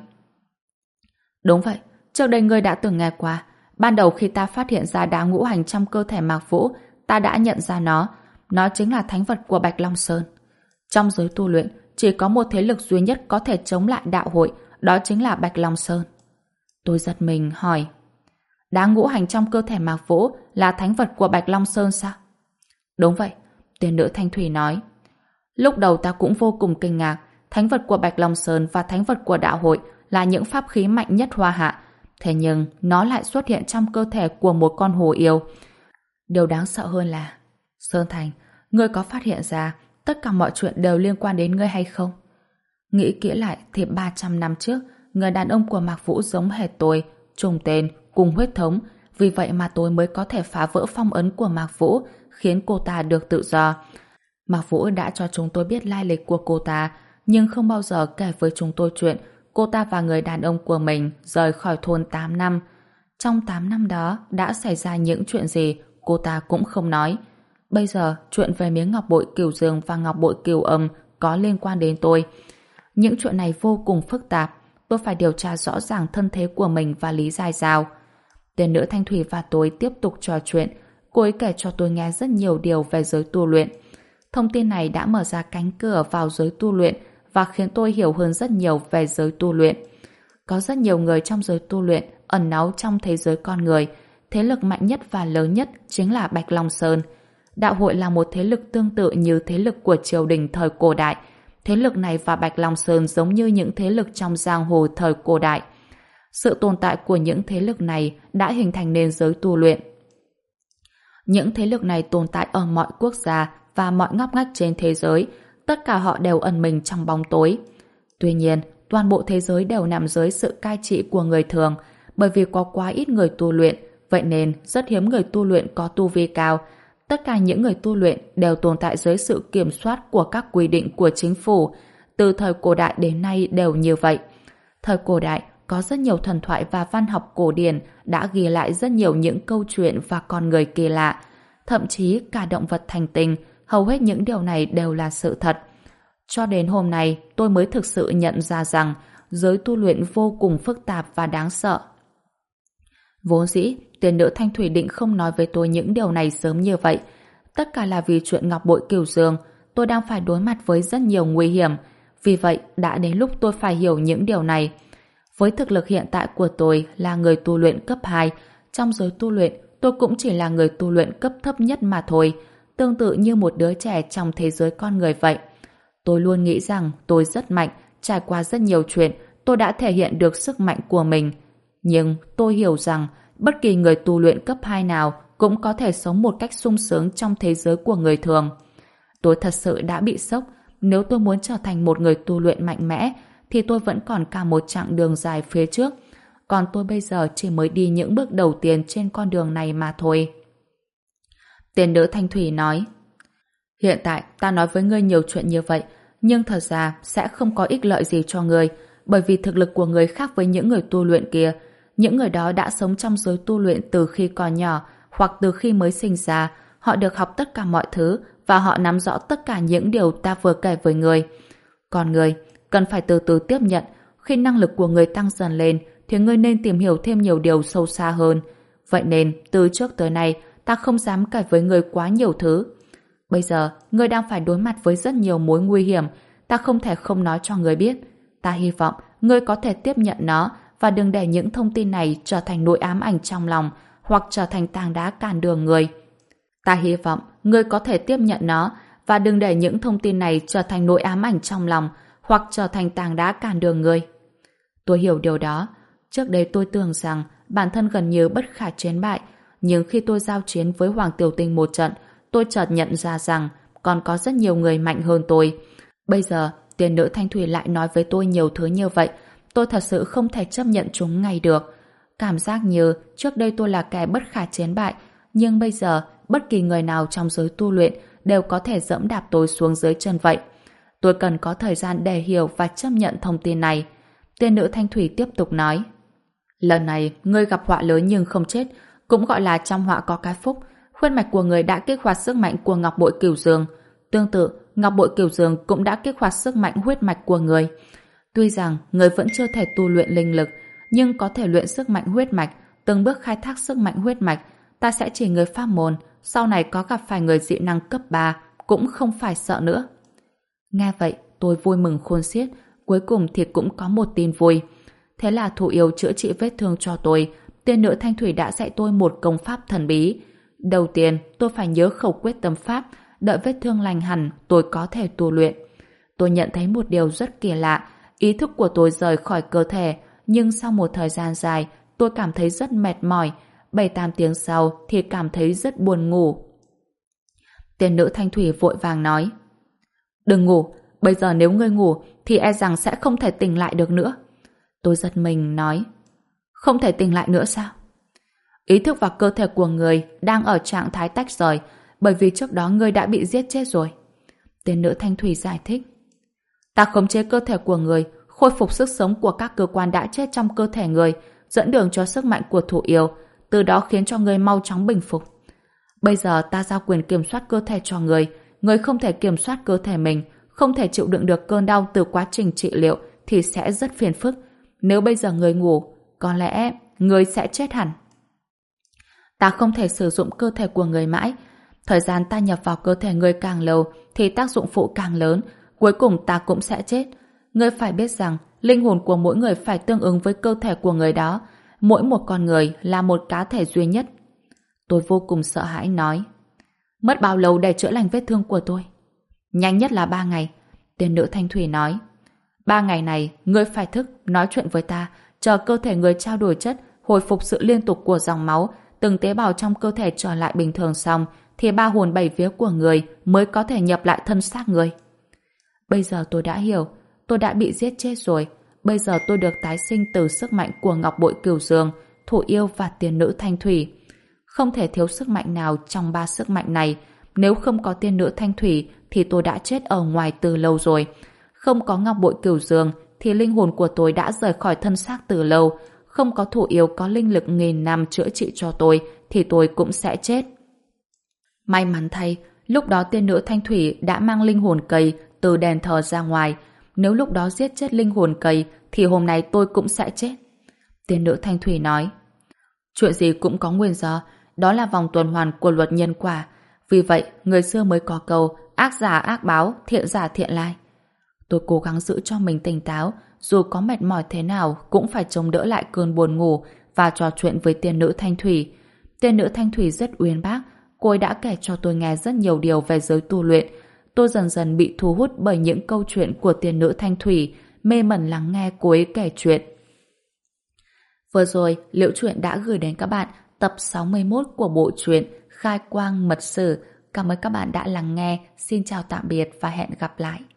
đúng vậy, trước đây ngươi đã từng nghe qua. Ban đầu khi ta phát hiện ra đá ngũ hành trong cơ thể Mạc Vũ, ta đã nhận ra nó. Nó chính là thánh vật của Bạch Long Sơn. Trong giới tu luyện, chỉ có một thế lực duy nhất có thể chống lại đạo hội, đó chính là Bạch Long Sơn. Tôi giật mình hỏi, đá ngũ hành trong cơ thể Mạc Vũ là thánh vật của Bạch Long Sơn sao? Đúng vậy, tiên nữ Thanh Thủy nói. Lúc đầu ta cũng vô cùng kinh ngạc, thánh vật của Bạch Long Sơn và thánh vật của đạo hội là những pháp khí mạnh nhất Hoa Hạ. Thế nhưng nó lại xuất hiện trong cơ thể của một con hồ yêu. Điều đáng sợ hơn là, Sơn Thành, ngươi có phát hiện ra tất cả mọi chuyện đều liên quan đến ngươi hay không? Nghĩ kỹ lại thì 300 năm trước, người đàn ông của Mạc Vũ giống hệt tôi, trùng tên, cùng huyết thống, vì vậy mà tôi mới có thể phá vỡ phong ấn của Mạc Vũ, khiến cô ta được tự do. Mạc Vũ đã cho chúng tôi biết lai lịch của cô ta, nhưng không bao giờ kể với chúng tôi chuyện cô ta và người đàn ông của mình rời khỏi thôn 8 năm. Trong 8 năm đó đã xảy ra những chuyện gì cô ta cũng không nói. Bây giờ chuyện về miếng ngọc bội cửu dương và ngọc bội cửu âm có liên quan đến tôi. Những chuyện này vô cùng phức tạp, tôi phải điều tra rõ ràng thân thế của mình và Lý Giai Giao. Tiên nữ Thanh Thủy và tôi tiếp tục trò chuyện, cô ấy kể cho tôi nghe rất nhiều điều về giới tu luyện. Thông tin này đã mở ra cánh cửa vào giới tu luyện và khiến tôi hiểu hơn rất nhiều về giới tu luyện. Có rất nhiều người trong giới tu luyện ẩn náu trong thế giới con người. Thế lực mạnh nhất và lớn nhất chính là Bạch Long Sơn. Đạo hội là một thế lực tương tự như thế lực của triều đình thời cổ đại. Thế lực này và Bạch Long Sơn giống như những thế lực trong giang hồ thời cổ đại. Sự tồn tại của những thế lực này đã hình thành nên giới tu luyện. Những thế lực này tồn tại ở mọi quốc gia và mọi ngóc ngách trên thế giới. Tất cả họ đều ẩn mình trong bóng tối. Tuy nhiên, toàn bộ thế giới đều nằm dưới sự cai trị của người thường, bởi vì có quá ít người tu luyện, vậy nên rất hiếm người tu luyện có tu vi cao. Tất cả những người tu luyện đều tồn tại dưới sự kiểm soát của các quy định của chính phủ. Từ thời cổ đại đến nay đều như vậy. Thời cổ đại có rất nhiều thần thoại và văn học cổ điển đã ghi lại rất nhiều những câu chuyện và con người kỳ lạ. thậm chí cả động vật thành tinh, hầu hết những điều này đều là sự thật. Cho đến hôm nay, tôi mới thực sự nhận ra rằng giới tu luyện vô cùng phức tạp và đáng sợ. Vốn dĩ, tiền nữ Thanh Thủy định không nói với tôi những điều này sớm như vậy. Tất cả là vì chuyện ngọc bội cửu dương, tôi đang phải đối mặt với rất nhiều nguy hiểm. Vì vậy, đã đến lúc tôi phải hiểu những điều này. Với thực lực hiện tại của tôi là người tu luyện cấp 2, trong giới tu luyện, tôi cũng chỉ là người tu luyện cấp thấp nhất mà thôi, tương tự như một đứa trẻ trong thế giới con người vậy. Tôi luôn nghĩ rằng tôi rất mạnh, trải qua rất nhiều chuyện, tôi đã thể hiện được sức mạnh của mình. Nhưng tôi hiểu rằng bất kỳ người tu luyện cấp 2 nào cũng có thể sống một cách sung sướng trong thế giới của người thường. Tôi thật sự đã bị sốc. Nếu tôi muốn trở thành một người tu luyện mạnh mẽ thì tôi vẫn còn cả một chặng đường dài phía trước. Còn tôi bây giờ chỉ mới đi những bước đầu tiên trên con đường này mà thôi. Tiền nữ Thanh Thủy nói: hiện tại ta nói với ngươi nhiều chuyện như vậy, nhưng thật ra sẽ không có ích lợi gì cho ngươi, bởi vì thực lực của ngươi khác với những người tu luyện kia. Những người đó đã sống trong giới tu luyện từ khi còn nhỏ, hoặc từ khi mới sinh ra. Họ được học tất cả mọi thứ và họ nắm rõ tất cả những điều ta vừa kể với ngươi. Còn ngươi cần phải từ từ tiếp nhận. Khi năng lực của ngươi tăng dần lên thì ngươi nên tìm hiểu thêm nhiều điều sâu xa hơn. Vậy nên từ trước tới nay ta không dám kể với ngươi quá nhiều thứ. Bây giờ ngươi đang phải đối mặt với rất nhiều mối nguy hiểm, ta không thể không nói cho ngươi biết. Ta hy vọng ngươi có thể tiếp nhận nó và đừng để những thông tin này trở thành nỗi ám ảnh trong lòng hoặc trở thành tảng đá cản đường ngươi. Ta hy vọng ngươi có thể tiếp nhận nó và đừng để những thông tin này trở thành nỗi ám ảnh trong lòng hoặc trở thành tảng đá cản đường ngươi. Tôi hiểu điều đó. Trước đây tôi tưởng rằng bản thân gần như bất khả chiến bại, nhưng khi tôi giao chiến với Hoàng Tiểu Tinh một trận, tôi chợt nhận ra rằng còn có rất nhiều người mạnh hơn tôi. Bây giờ, tiền nữ Thanh Thủy lại nói với tôi nhiều thứ như vậy, tôi thật sự không thể chấp nhận chúng ngay được. Cảm giác như trước đây tôi là kẻ bất khả chiến bại, nhưng bây giờ bất kỳ người nào trong giới tu luyện đều có thể dẫm đạp tôi xuống dưới chân vậy. Tôi cần có thời gian để hiểu và chấp nhận thông tin này. Tiên nữ Thanh Thủy tiếp tục nói: lần này ngươi gặp họa lớn nhưng không chết, cũng gọi là trong họa có cái phúc. Huyết mạch của người đã kích hoạt sức mạnh của ngọc bội cửu dương. Tương tự, ngọc bội cửu dương cũng đã kích hoạt sức mạnh huyết mạch của người. Tuy rằng người vẫn chưa thể tu luyện linh lực, nhưng có thể luyện sức mạnh huyết mạch, từng bước khai thác sức mạnh huyết mạch. Ta sẽ chỉ người pháp môn, sau này có gặp phải người dị năng cấp 3 cũng không phải sợ nữa. Nghe vậy, tôi vui mừng khôn xiết, cuối cùng thì cũng có một tin vui. Thế là thủ yêu chữa trị vết thương cho tôi. Tiên nữ Thanh Thủy đã dạy tôi một công pháp thần bí. Đầu tiên, tôi phải nhớ khẩu quyết tâm pháp, đợi vết thương lành hẳn, tôi có thể tu luyện. Tôi nhận thấy một điều rất kỳ lạ, ý thức của tôi rời khỏi cơ thể, nhưng sau một thời gian dài, tôi cảm thấy rất mệt mỏi, 7-8 tiếng sau thì cảm thấy rất buồn ngủ. Tiên nữ Thanh Thủy vội vàng nói: đừng ngủ, bây giờ nếu ngươi ngủ thì e rằng sẽ không thể tỉnh lại được nữa. Tôi giật mình nói: không thể tỉnh lại nữa sao? Ý thức và cơ thể của người đang ở trạng thái tách rời, bởi vì trước đó ngươi đã bị giết chết rồi. Tiên nữ Thanh Thủy giải thích: ta khống chế cơ thể của người, khôi phục sức sống của các cơ quan đã chết trong cơ thể người, dẫn đường cho sức mạnh của thủ yêu, từ đó khiến cho người mau chóng bình phục. Bây giờ ta giao quyền kiểm soát cơ thể cho người, người không thể kiểm soát cơ thể mình, không thể chịu đựng được cơn đau từ quá trình trị liệu thì sẽ rất phiền phức. Nếu bây giờ người ngủ, có lẽ người sẽ chết hẳn. Ta không thể sử dụng cơ thể của người mãi. Thời gian ta nhập vào cơ thể người càng lâu thì tác dụng phụ càng lớn, cuối cùng ta cũng sẽ chết. Ngươi phải biết rằng linh hồn của mỗi người phải tương ứng với cơ thể của người đó. Mỗi một con người là một cá thể duy nhất. Tôi vô cùng sợ hãi nói: mất bao lâu để chữa lành vết thương của tôi? Nhanh nhất là 3 ngày. Tiên nữ Thanh Thủy nói: 3 ngày này ngươi phải thức, nói chuyện với ta, chờ cơ thể người trao đổi chất, hồi phục sự liên tục của dòng máu, từng tế bào trong cơ thể trở lại bình thường xong thì 3 hồn 7 vía của người mới có thể nhập lại thân xác người. Bây giờ tôi đã hiểu, tôi đã bị giết chết rồi. Bây giờ tôi được tái sinh từ sức mạnh của ngọc bội cửu dương, thủ yêu và tiên nữ Thanh Thủy. Không thể thiếu sức mạnh nào trong 3 sức mạnh này. Nếu không có tiên nữ Thanh Thủy thì tôi đã chết ở ngoài từ lâu rồi. Không có ngọc bội cửu dương thì linh hồn của tôi đã rời khỏi thân xác từ lâu. Không có thủ yêu có linh lực nghìn năm chữa trị cho tôi thì tôi cũng sẽ chết. May mắn thay, lúc đó tiên nữ Thanh Thủy đã mang linh hồn cây từ đền thờ ra ngoài. Nếu lúc đó giết chết linh hồn cây thì hôm nay tôi cũng sẽ chết. Tiên nữ Thanh Thủy nói, chuyện gì cũng có nguyên do, đó là vòng tuần hoàn của luật nhân quả. Vì vậy, người xưa mới có câu ác giả ác báo, thiện giả thiện lai. Tôi cố gắng giữ cho mình tỉnh táo, dù có mệt mỏi thế nào cũng phải chống đỡ lại cơn buồn ngủ và trò chuyện với tiên nữ Thanh Thủy. Tiên nữ Thanh Thủy rất uyên bác, cô ấy đã kể cho tôi nghe rất nhiều điều về giới tu luyện. Tôi dần dần bị thu hút bởi những câu chuyện của tiên nữ Thanh Thủy, mê mẩn lắng nghe cô ấy kể chuyện. Vừa rồi, Liễu Chuyện đã gửi đến các bạn tập 61 của bộ truyện Khai Quang Mật Sử. Cảm ơn các bạn đã lắng nghe. Xin chào tạm biệt và hẹn gặp lại.